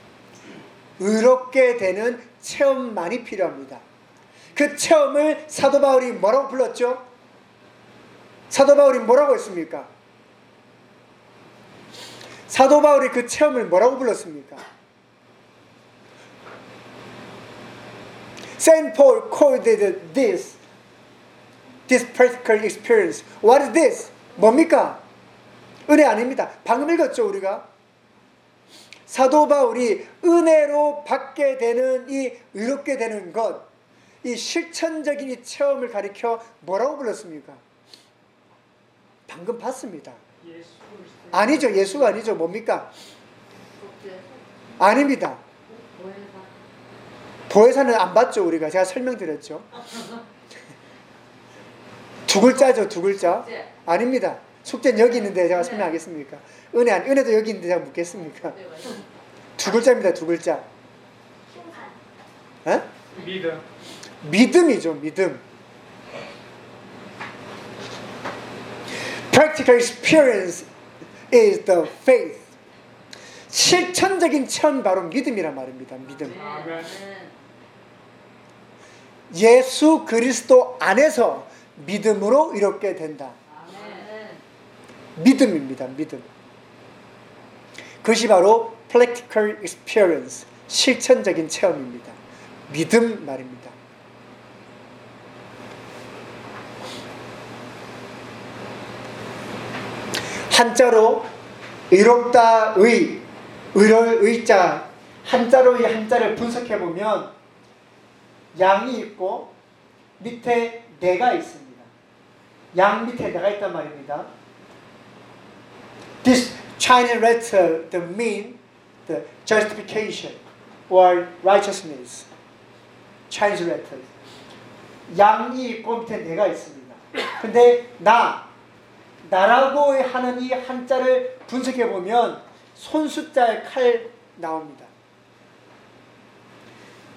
의롭게 되는 체험만이 필요합니다. 그 체험을 사도 바울이 뭐라고 불렀죠? 사도 바울이 뭐라고 했습니까? 사도 바울이 그 체험을 뭐라고 불렀습니까? Saint Paul called this this practical experience. What is this? 뭡니까? 은혜 아닙니다. 방금 읽었죠, 우리가? 사도 바울이 은혜로 받게 되는 이 의롭게 되는 것, 이 실천적인 이 체험을 가리켜 뭐라고 불렀습니까? 방금 봤습니다. 아니죠. 예수가 아니죠. 뭡니까? 아닙니다. 보혜사는 안 봤죠, 우리가. 제가 설명드렸죠. 두 글자죠, 두 글자. 아닙니다. 속죄는 여기 있는데 제가 설명하겠습니까? 은혜, 은혜도 여기 있는데 제가 묻겠습니까? 두 글자입니다, 두 글자. 에? 믿음. 믿음이죠, 믿음. Practical experience is the faith. 실천적인 체험이 바로 믿음이란 말입니다. 믿음. 아멘. 예수 그리스도 안에서 믿음으로 이롭게 된다. 믿음입니다. 믿음. 그것이 바로 practical experience, 실천적인 체험입니다. 믿음 말입니다. 한자로 의롭다 의, 의로울 의자, 한자로 이 한자를 분석해 보면 양이 있고 밑에 내가 있습니다. 양 밑에 내가 있단 말입니다. This Chinese letter, the mean, the justification or righteousness. Chinese letter. 양이 있고 밑에 내가 있습니다. 근데 나, 나라고 하는 이 한자를 분석해 보면 손숫자의 칼 나옵니다.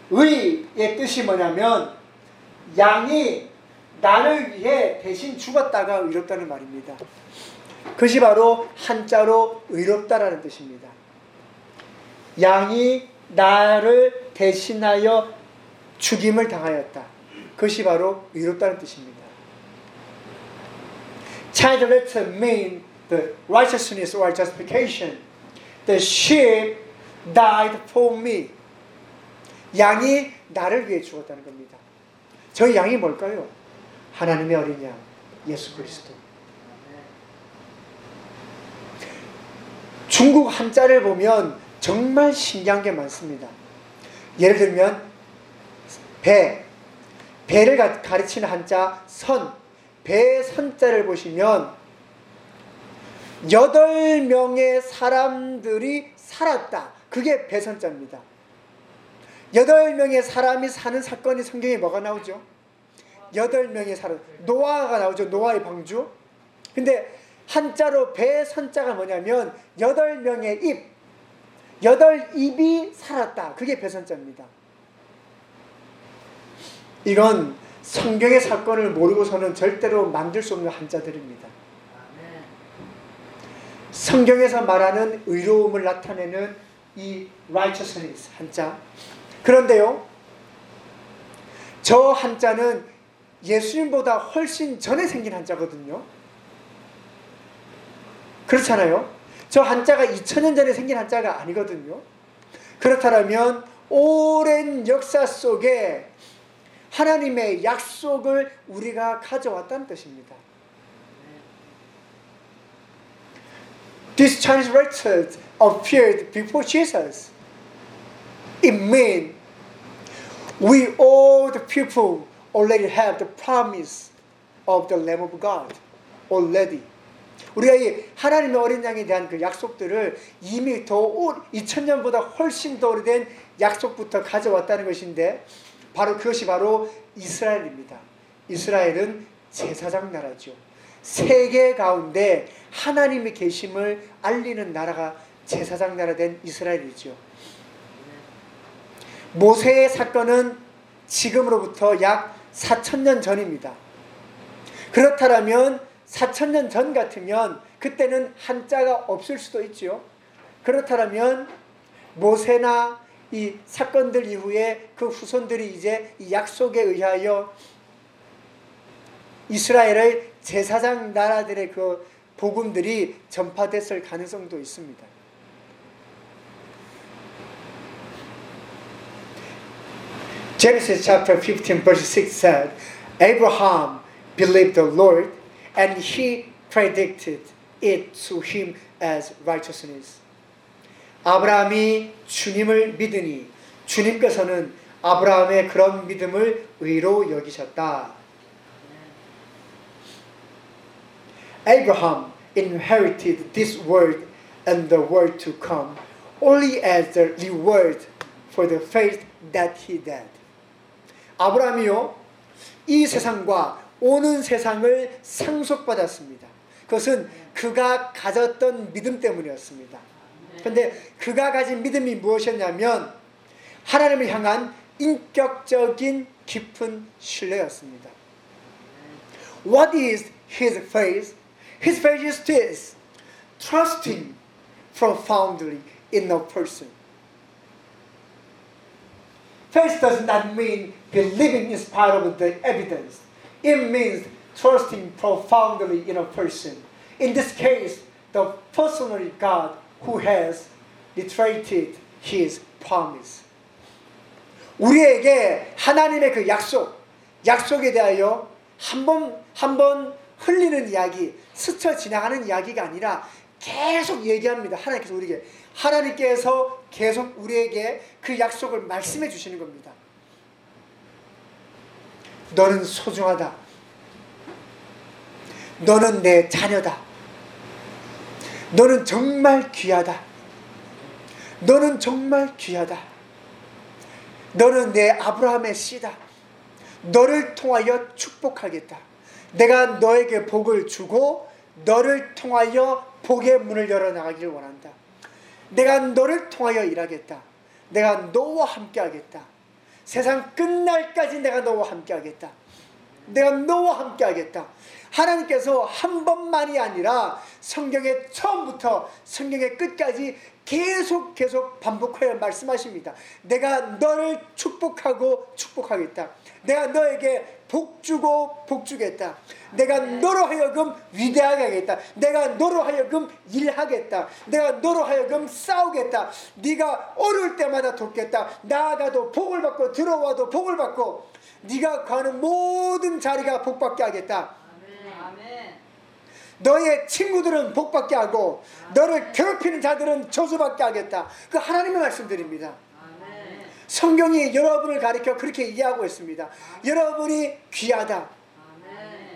의의 뜻이 뭐냐면 양이 나를 위해 대신 죽었다가 의롭다는 말입니다. 그것이 바로 한자로 의롭다라는 뜻입니다. 양이 나를 대신하여 죽임을 당하였다. 그것이 바로 의롭다는 뜻입니다. Child letter mean the righteousness or justification. The sheep died for me. 양이 나를 위해 죽었다는 겁니다. 저희 양이 뭘까요? 하나님의 어린 양, 예수 그리스도. 중국 한자를 보면 정말 신기한 게 많습니다. 예를 들면 배, 배를 가르치는 한자 선, 배의 선자를 보시면 여덟 명의 사람들이 살았다. 그게 배선자입니다. 여덟 명의 사람이 사는 사건이 성경에 뭐가 나오죠? 여덟 명의 사람, 노아가 나오죠. 노아의 방주. 근데 한자로 배선자가 뭐냐면 여덟 명의 입, 여덟 입이 살았다. 그게 배선자입니다. 이건 성경의 사건을 모르고서는 절대로 만들 수 없는 한자들입니다. 성경에서 말하는 의로움을 나타내는 이 righteousness 한자. 그런데요, 저 한자는 예수님보다 훨씬 전에 생긴 한자거든요. 그렇잖아요. 저 한자가 이천 년 전에 생긴 한자가 아니거든요. 그렇다면 오랜 역사 속에 하나님의 약속을 우리가 가져왔다는 뜻입니다. This Chinese letter appeared before Jesus. It means we all the people already have the promise of the Lamb of God already. 우리가 이 하나님의 어린 양에 대한 그 약속들을 이미 더 이천 년보다 훨씬 더 오래된 약속부터 가져왔다는 것인데, 바로 그것이 바로 이스라엘입니다. 이스라엘은 제사장 나라죠. 세계 가운데 하나님의 계심을 알리는 나라가 제사장 나라 된 이스라엘이죠. 모세의 사건은 지금으로부터 약 사천 년 전입니다. 그렇다면 사천 년 전 같으면 그때는 한자가 없을 수도 있죠. 그렇다면 모세나 이 사건들 이후에 그 후손들이 이제 이 약속에 의하여 이스라엘의 제사장 나라들의 그 복음들이 전파됐을 가능성도 있습니다. Genesis chapter fifteen verse six said, Abraham believed the Lord and he predicted it to him as righteousness. 아브라함이 주님을 믿으니 주님께서는 아브라함의 그런 믿음을 의로 여기셨다. Abraham inherited this world and the world to come only as the reward for the faith that he did. 아브라함이요, 이 세상과 오는 세상을 상속받았습니다. 그것은 그가 가졌던 믿음 때문이었습니다. 그런데 그가 가진 믿음이 무엇이었냐면 하나님을 향한 인격적인 깊은 신뢰였습니다. What is his faith? His faith is this: trusting profoundly in a person. Faith does not mean believing in spite of the evidence. It means trusting profoundly in a person. In this case, the personal God who has reiterated His promise. 우리에게 하나님의 그 약속, 약속에 대하여 한 번, 한 번 흘리는 이야기, 스쳐 지나가는 이야기가 아니라 계속 얘기합니다. 하나님께서 우리에게. 하나님께서 계속 우리에게 그 약속을 말씀해 주시는 겁니다. 너는 소중하다. 너는 내 자녀다. 너는 정말 귀하다. 너는 정말 귀하다. 너는 내 아브라함의 씨다. 너를 통하여 축복하겠다. 내가 너에게 복을 주고 너를 통하여 복의 문을 열어나가기를 원한다. 내가 너를 통하여 일하겠다. 내가 너와 함께 하겠다. 세상 끝날까지 내가 너와 함께 하겠다. 내가 너와 함께 하겠다. 하나님께서 한 번만이 아니라 성경의 처음부터 성경의 끝까지 계속 계속 반복하여 말씀하십니다. 내가 너를 축복하고 축복하겠다. 내가 너에게 복 주고 복 주겠다. 내가 너로 하여금 위대하게 하겠다. 내가 너로 하여금 일하겠다. 내가 너로 하여금 싸우겠다. 네가 어려울 때마다 돕겠다. 나아가도 복을 받고 들어와도 복을 받고 네가 가는 모든 자리가 복받게 하겠다. 아멘. 너의 친구들은 복받게 하고 너를 괴롭히는 자들은 저주받게 하겠다. 그 하나님의 말씀드립니다. 아멘. 성경이 여러분을 가리켜 그렇게 이해하고 있습니다. 여러분이 귀하다. 아멘.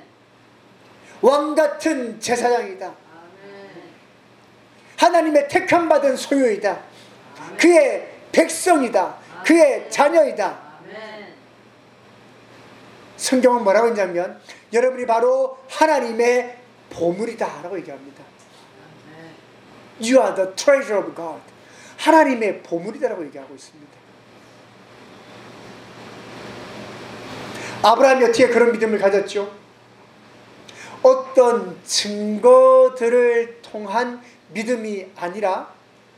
왕같은 제사장이다. 아멘. 하나님의 택함받은 소유이다. 그의 백성이다. 그의 자녀이다. 아멘. 성경은 뭐라고 했냐면 여러분이 바로 하나님의 보물이다 라고 얘기합니다. You are the treasure of God. 하나님의 보물이다 라고 얘기하고 있습니다. 아브라함이 어떻게 그런 믿음을 가졌죠? 어떤 증거들을 통한 믿음이 아니라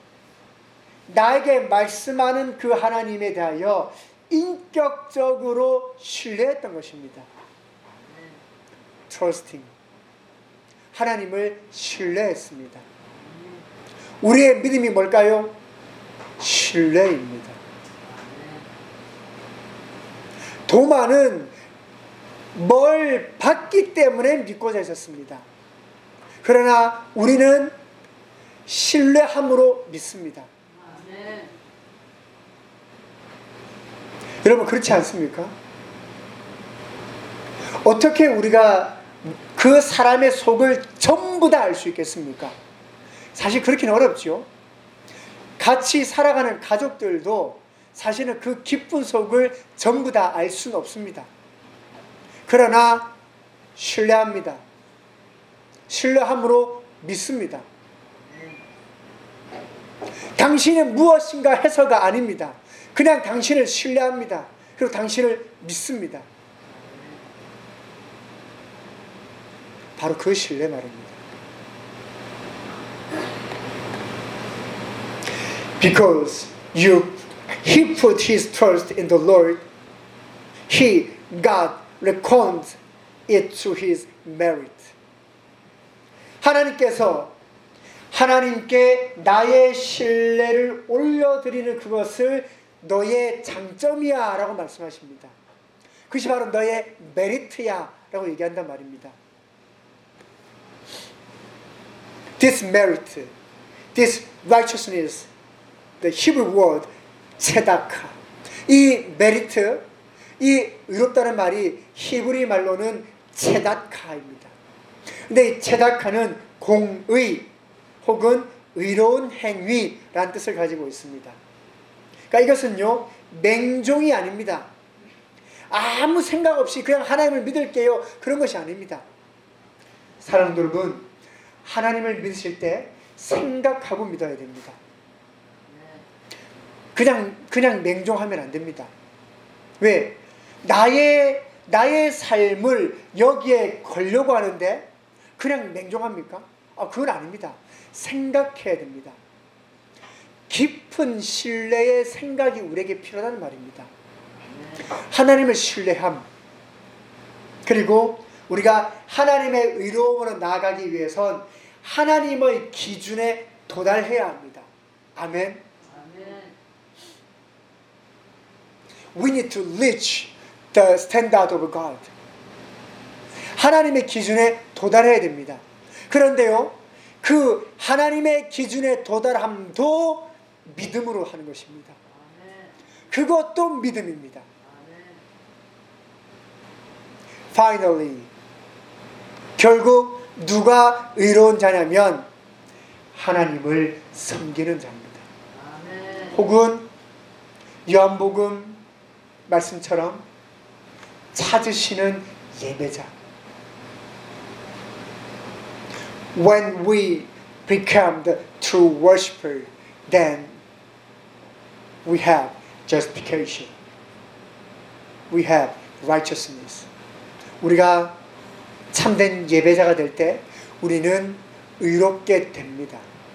나에게 말씀하는 그 하나님에 대하여 인격적으로 신뢰했던 것입니다. Trusting. 하나님을 신뢰했습니다. 우리의 믿음이 뭘까요? 신뢰입니다. 도마는 뭘 받기 때문에 믿고자 했었습니다. 그러나 우리는 신뢰함으로 믿습니다. 여러분 그렇지 않습니까? 어떻게 우리가 그 사람의 속을 전부 다 알 수 있겠습니까? 사실 그렇게는 어렵죠. 같이 살아가는 가족들도 사실은 그 깊은 속을 전부 다 알 수는 없습니다. 그러나 신뢰합니다. 신뢰함으로 믿습니다. 당신은 무엇인가 해서가 아닙니다. 그냥 당신을 신뢰합니다. 그리고 당신을 믿습니다. 바로 그 신뢰 말입니다. Because you, he put his trust in the Lord, he, God, reckoned it to his merit. 하나님께서 하나님께 나의 신뢰를 올려드리는 그것을 너의 장점이야 라고 말씀하십니다. 그것이 바로 너의 메리트야 라고 얘기한단 말입니다. This merit, this righteousness, the Hebrew word tzedakah. 이 메리트, 이 의롭다는 말이 히브리 말로는 tzedakah입니다. 근데 이 tzedakah는 공의 혹은 의로운 행위라는 뜻을 가지고 있습니다. 그러니까 이것은요 맹종이 아닙니다. 아무 생각 없이 그냥 하나님을 믿을게요 그런 것이 아닙니다. 사랑하는 여러분, 하나님을 믿으실 때 생각하고 믿어야 됩니다. 그냥 그냥 맹종하면 안 됩니다. 왜? 나의 나의 삶을 여기에 걸려고 하는데 그냥 맹종합니까? 아, 그건 아닙니다. 생각해야 됩니다. 깊은 신뢰의 생각이 우리에게 필요하다는 말입니다. 하나님을 신뢰함, 그리고 우리가 하나님의 의로움으로 나아가기 위해선 하나님의 기준에 도달해야 합니다. 아멘. We need to reach the standard of God. 하나님의 기준에 도달해야 됩니다. 그런데요, 그 하나님의 기준에 도달함도 믿음으로 하는 것입니다. 그것도 믿음입니다. Finally, 결국 누가 의로운 자냐면 하나님을 섬기는 자입니다. 혹은 요한복음 말씀처럼 찾으시는 예배자. When we become the true worshiper, then we have justification. we have righteousness. 우리가 참된 예배자가 될 때 우리는 의롭게 됩니다.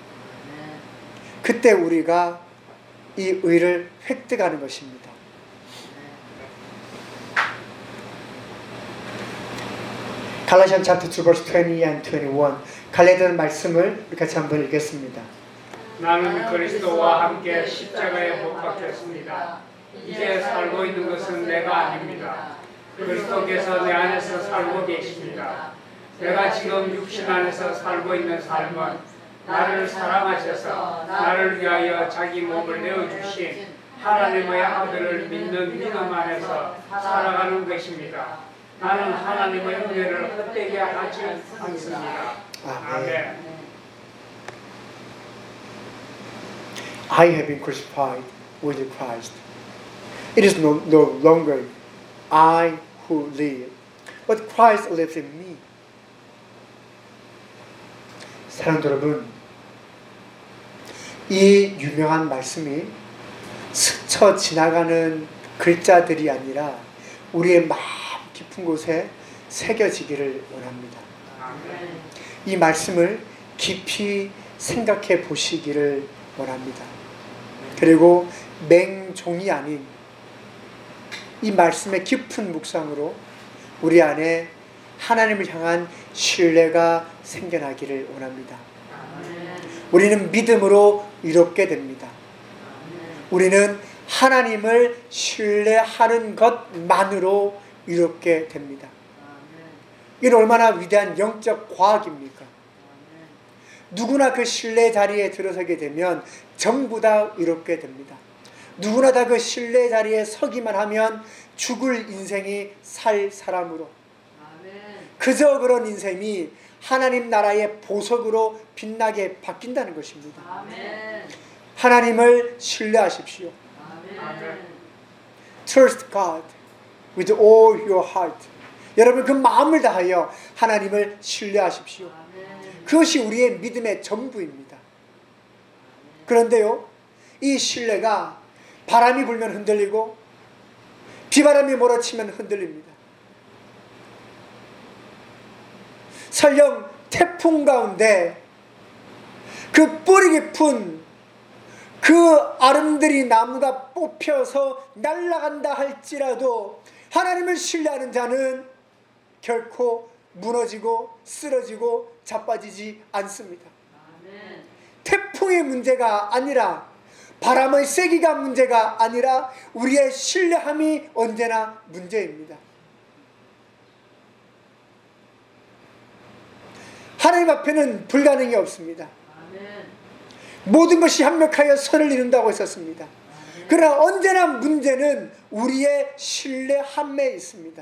그때 우리가 이 의를 획득하는 것입니다. 갈라디안 chapter two verse twenty and twenty-one. 갈라디안 말씀을 우리 같이 한번 읽겠습니다. 나는 그리스도와 함께 십자가에 못 박혔습니다. 이제 살고 있는 것은 내가 아닙니다. 그리스도께서 내 안에서 살고 계십니다. 내가 지금 육신 안에서 살고 있는 삶은 나를 사랑하셔서 나를 위하여 자기 몸을 내어주신 하나님의 아들을 믿는 믿음 안에서 살아가는 것입니다. 나는 하나님의 은혜를 헛되게 하지 않습니다. 아멘. I have been crucified with Christ. It is no, no longer I who live, but Christ lives in me. 사랑하는 여러분, 이 유명한 말씀이 스쳐 지나가는 글자들이 아니라 우리의 마음 깊은 곳에 새겨지기를 원합니다. 이 말씀을 깊이 생각해 보시기를 원합니다. 그리고 맹종이 아닌 이 말씀의 깊은 묵상으로 우리 안에 하나님을 향한 신뢰가 생겨나기를 원합니다. 우리는 믿음으로 의롭게 됩니다. 우리는 하나님을 신뢰하는 것만으로 의롭게 됩니다. 이건 얼마나 위대한 영적 과학입니까? 누구나 그 신뢰 자리에 들어서게 되면 전부 다 의롭게 됩니다. 누구나 다 그 신뢰 자리에 서기만 하면 죽을 인생이 살 사람으로, 그저 그런 인생이 하나님 나라의 보석으로 빛나게 바뀐다는 것입니다. 하나님을 신뢰하십시오. Trust God with all your heart. 여러분 그 마음을 다하여 하나님을 신뢰하십시오. 그것이 우리의 믿음의 전부입니다. 그런데요, 이 신뢰가 바람이 불면 흔들리고 비바람이 몰아치면 흔들립니다. 설령 태풍 가운데 그 뿌리 깊은 그 아름드리 나무가 뽑혀서 날아간다 할지라도 하나님을 신뢰하는 자는 결코 무너지고 쓰러지고 자빠지지 않습니다. 태풍의 문제가 아니라, 바람의 세기가 문제가 아니라 우리의 신뢰함이 언제나 문제입니다. 하나님 앞에는 불가능이 없습니다. 모든 것이 합력하여 선을 이룬다고 했었습니다. 그러나 언제나 문제는 우리의 신뢰함에 있습니다.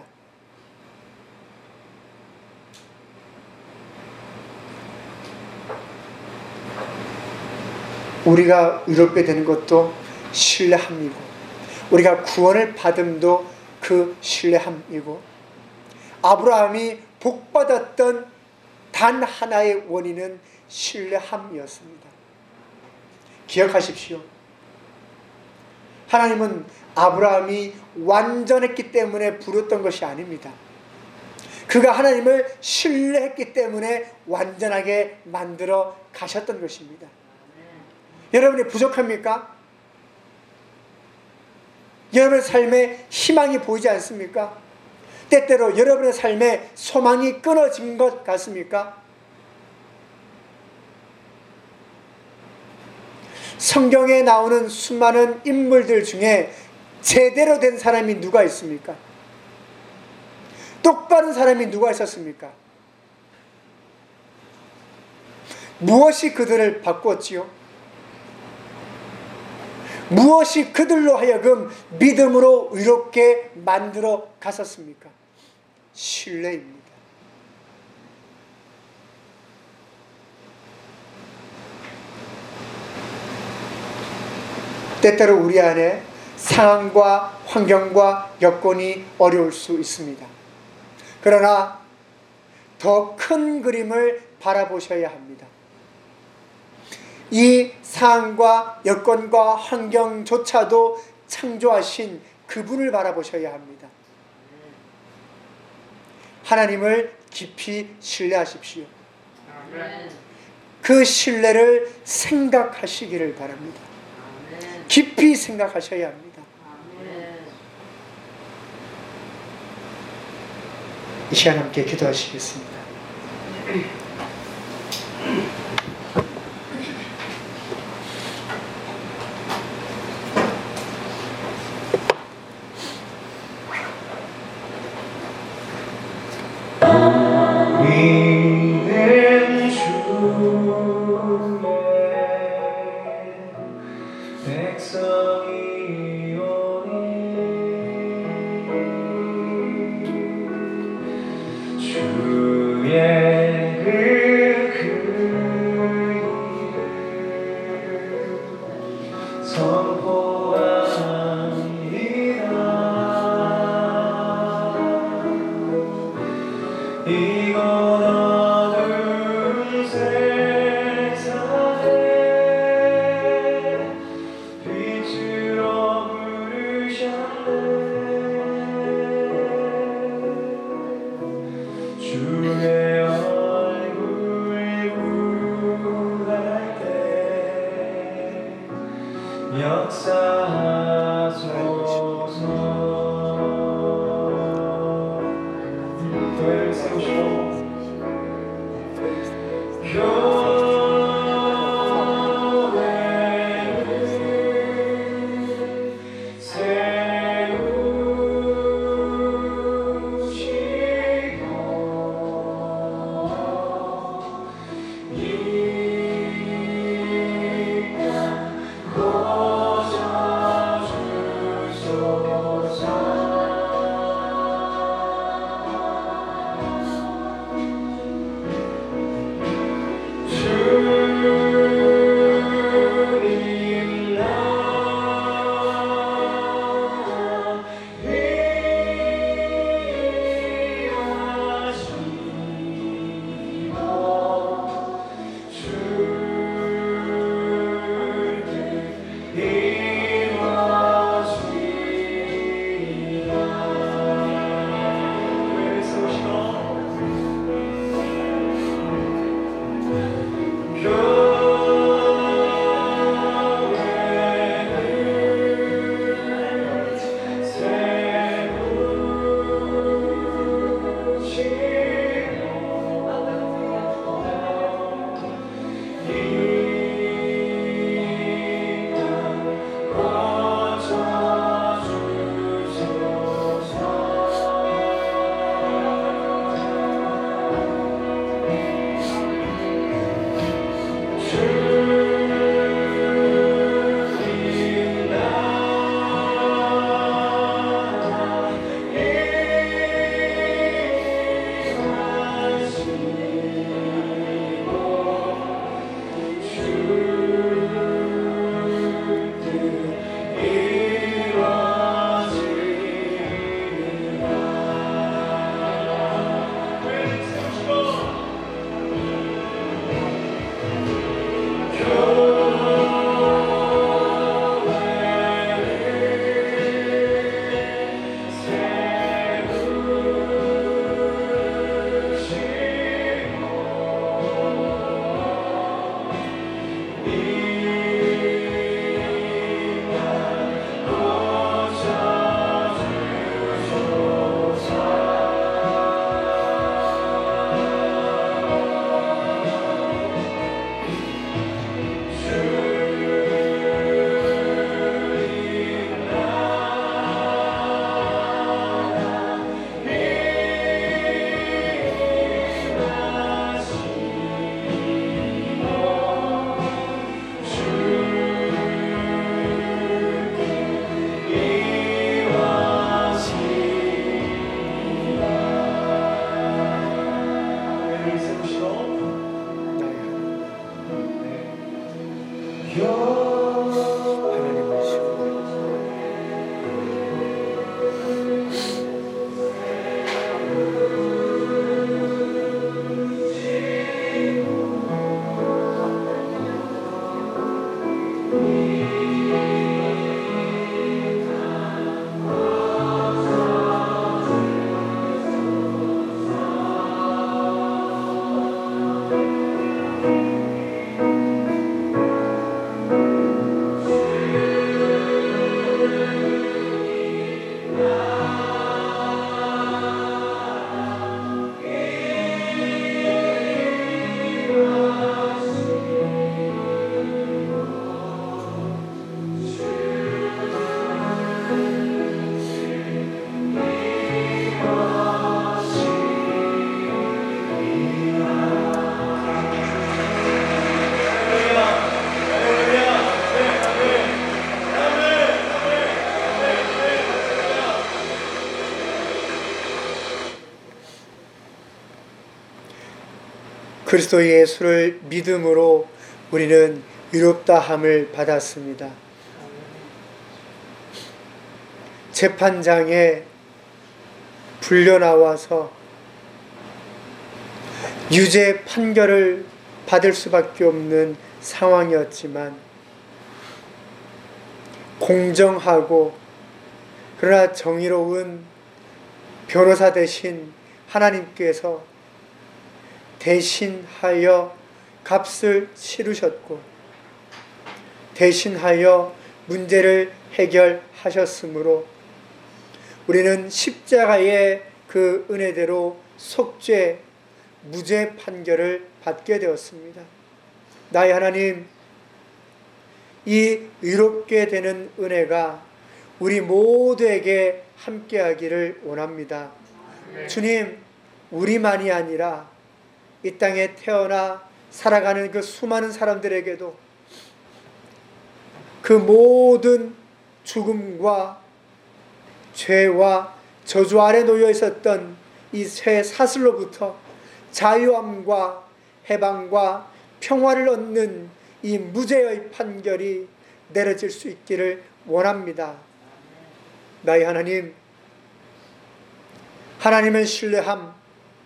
우리가 의롭게 되는 것도 신뢰함이고, 우리가 구원을 받음도 그 신뢰함이고, 아브라함이 복받았던 단 하나의 원인은 신뢰함이었습니다. 기억하십시오. 하나님은 아브라함이 완전했기 때문에 부르던 것이 아닙니다. 그가 하나님을 신뢰했기 때문에 완전하게 만들어 가셨던 것입니다. 여러분이 부족합니까? 여러분의 삶에 희망이 보이지 않습니까? 때때로 여러분의 삶에 소망이 끊어진 것 같습니까? 성경에 나오는 수많은 인물들 중에 제대로 된 사람이 누가 있습니까? 똑바른 사람이 누가 있었습니까? 무엇이 그들을 바꾸었지요? 무엇이 그들로 하여금 믿음으로 의롭게 만들어 갔었습니까? 신뢰입니다. 때때로 우리 안에 상황과 환경과 여건이 어려울 수 있습니다. 그러나 더 큰 그림을 바라보셔야 합니다. 이 상황과 여건과 환경조차도 창조하신 그분을 바라보셔야 합니다. 하나님을 깊이 신뢰하십시오. 아멘. 그 신뢰를 생각하시기를 바랍니다. 아멘. 깊이 생각하셔야 합니다. 아멘. 이 시간 함께 기도하시겠습니다. 믿는 주의 백성이 오니 주의 그 글을 선포합니다. 이곳 어두운 세상에 빛으로 부르셨네. 주의 얼굴 구할 때 역사하소서. 교회를 세우시고 교회를 세우시고 이 땅 고쳐주소서. 주님 나 위하시고 주를 이루어주리라. 교회를 세우시고 그리스도 예수를 믿음으로 우리는 의롭다함을 받았습니다. 재판장에 불려 나와서 유죄 판결을 받을 수밖에 없는 상황이었지만 공정하고 그러나 정의로운 변호사 대신 하나님께서 대신하여 값을 치르셨고 대신하여 문제를 해결하셨으므로 우리는 십자가의 그 은혜대로 속죄, 무죄 판결을 받게 되었습니다. 나의 하나님, 이 의롭게 되는 은혜가 우리 모두에게 함께하기를 원합니다. 네. 주님, 우리만이 아니라 이 땅에 태어나 살아가는 그 수많은 사람들에게도 그 모든 죽음과 죄와 저주 아래 놓여 있었던 이 쇠 사슬로부터 자유함과 해방과 평화를 얻는 이 무죄의 판결이 내려질 수 있기를 원합니다. 나의 하나님, 하나님을 신뢰함,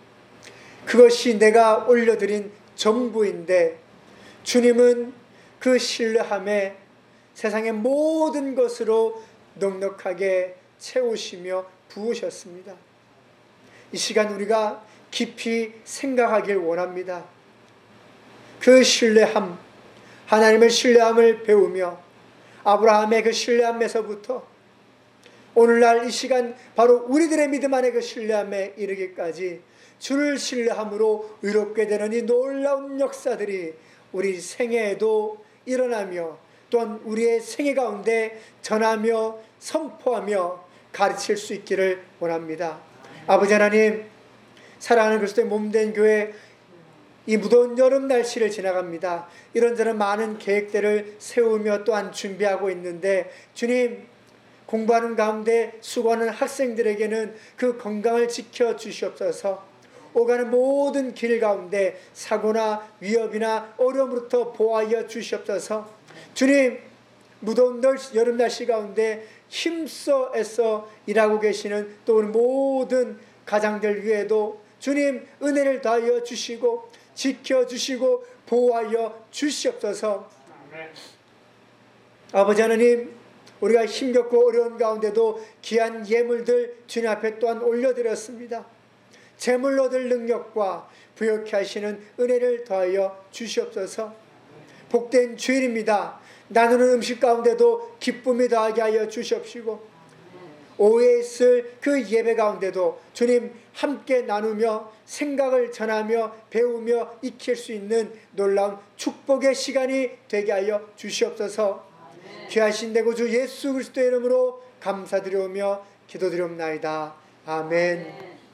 그것이 내가 올려드린 전부인데 주님은 그 신뢰함에 세상의 모든 것으로 넉넉하게 채우시며 부으셨습니다. 이 시간 우리가 깊이 생각하길 원합니다. 그 신뢰함, 하나님의 신뢰함을 배우며 아브라함의 그 신뢰함에서부터 오늘날 이 시간 바로 우리들의 믿음 안에 그 신뢰함에 이르기까지 주를 신뢰함으로 의롭게 되는 이 놀라운 역사들이 우리 생애에도 일어나며 또한 우리의 생애 가운데 전하며 선포하며 가르칠 수 있기를 원합니다. 아버지 하나님, 사랑하는 그리스도의 몸된 교회, 이 무더운 여름 날씨를 지나갑니다. 이런저런 많은 계획들을 세우며 또한 준비하고 있는데 주님, 공부하는 가운데 수고하는 학생들에게는 그 건강을 지켜 주시옵소서. 오가는 모든 길 가운데 사고나 위협이나 어려움으로부터 보호하여 주시옵소서. 주님, 무더운 여름 날씨 가운데 힘써 애써 일하고 계시는 또 우리 모든 가장들 위에도 주님 은혜를 더하여 주시고 지켜주시고 보호하여 주시옵소서. 아멘. 아버지 하나님, 우리가 힘겹고 어려운 가운데도 귀한 예물들 주님 앞에 또한 올려드렸습니다. 재물 얻을 능력과 부욕케 하시는 은혜를 더하여 주시옵소서. 복된 주일입니다. 나누는 음식 가운데도 기쁨이 더하게 하여 주시옵시고 오후에 있을 그 예배 가운데도 주님 함께 나누며 생각을 전하며 배우며 익힐 수 있는 놀라운 축복의 시간이 되게 하여 주시옵소서. 귀하신 내 구주 예수 그리스도의 이름으로 감사드리오며 기도드리옵나이다. 아멘.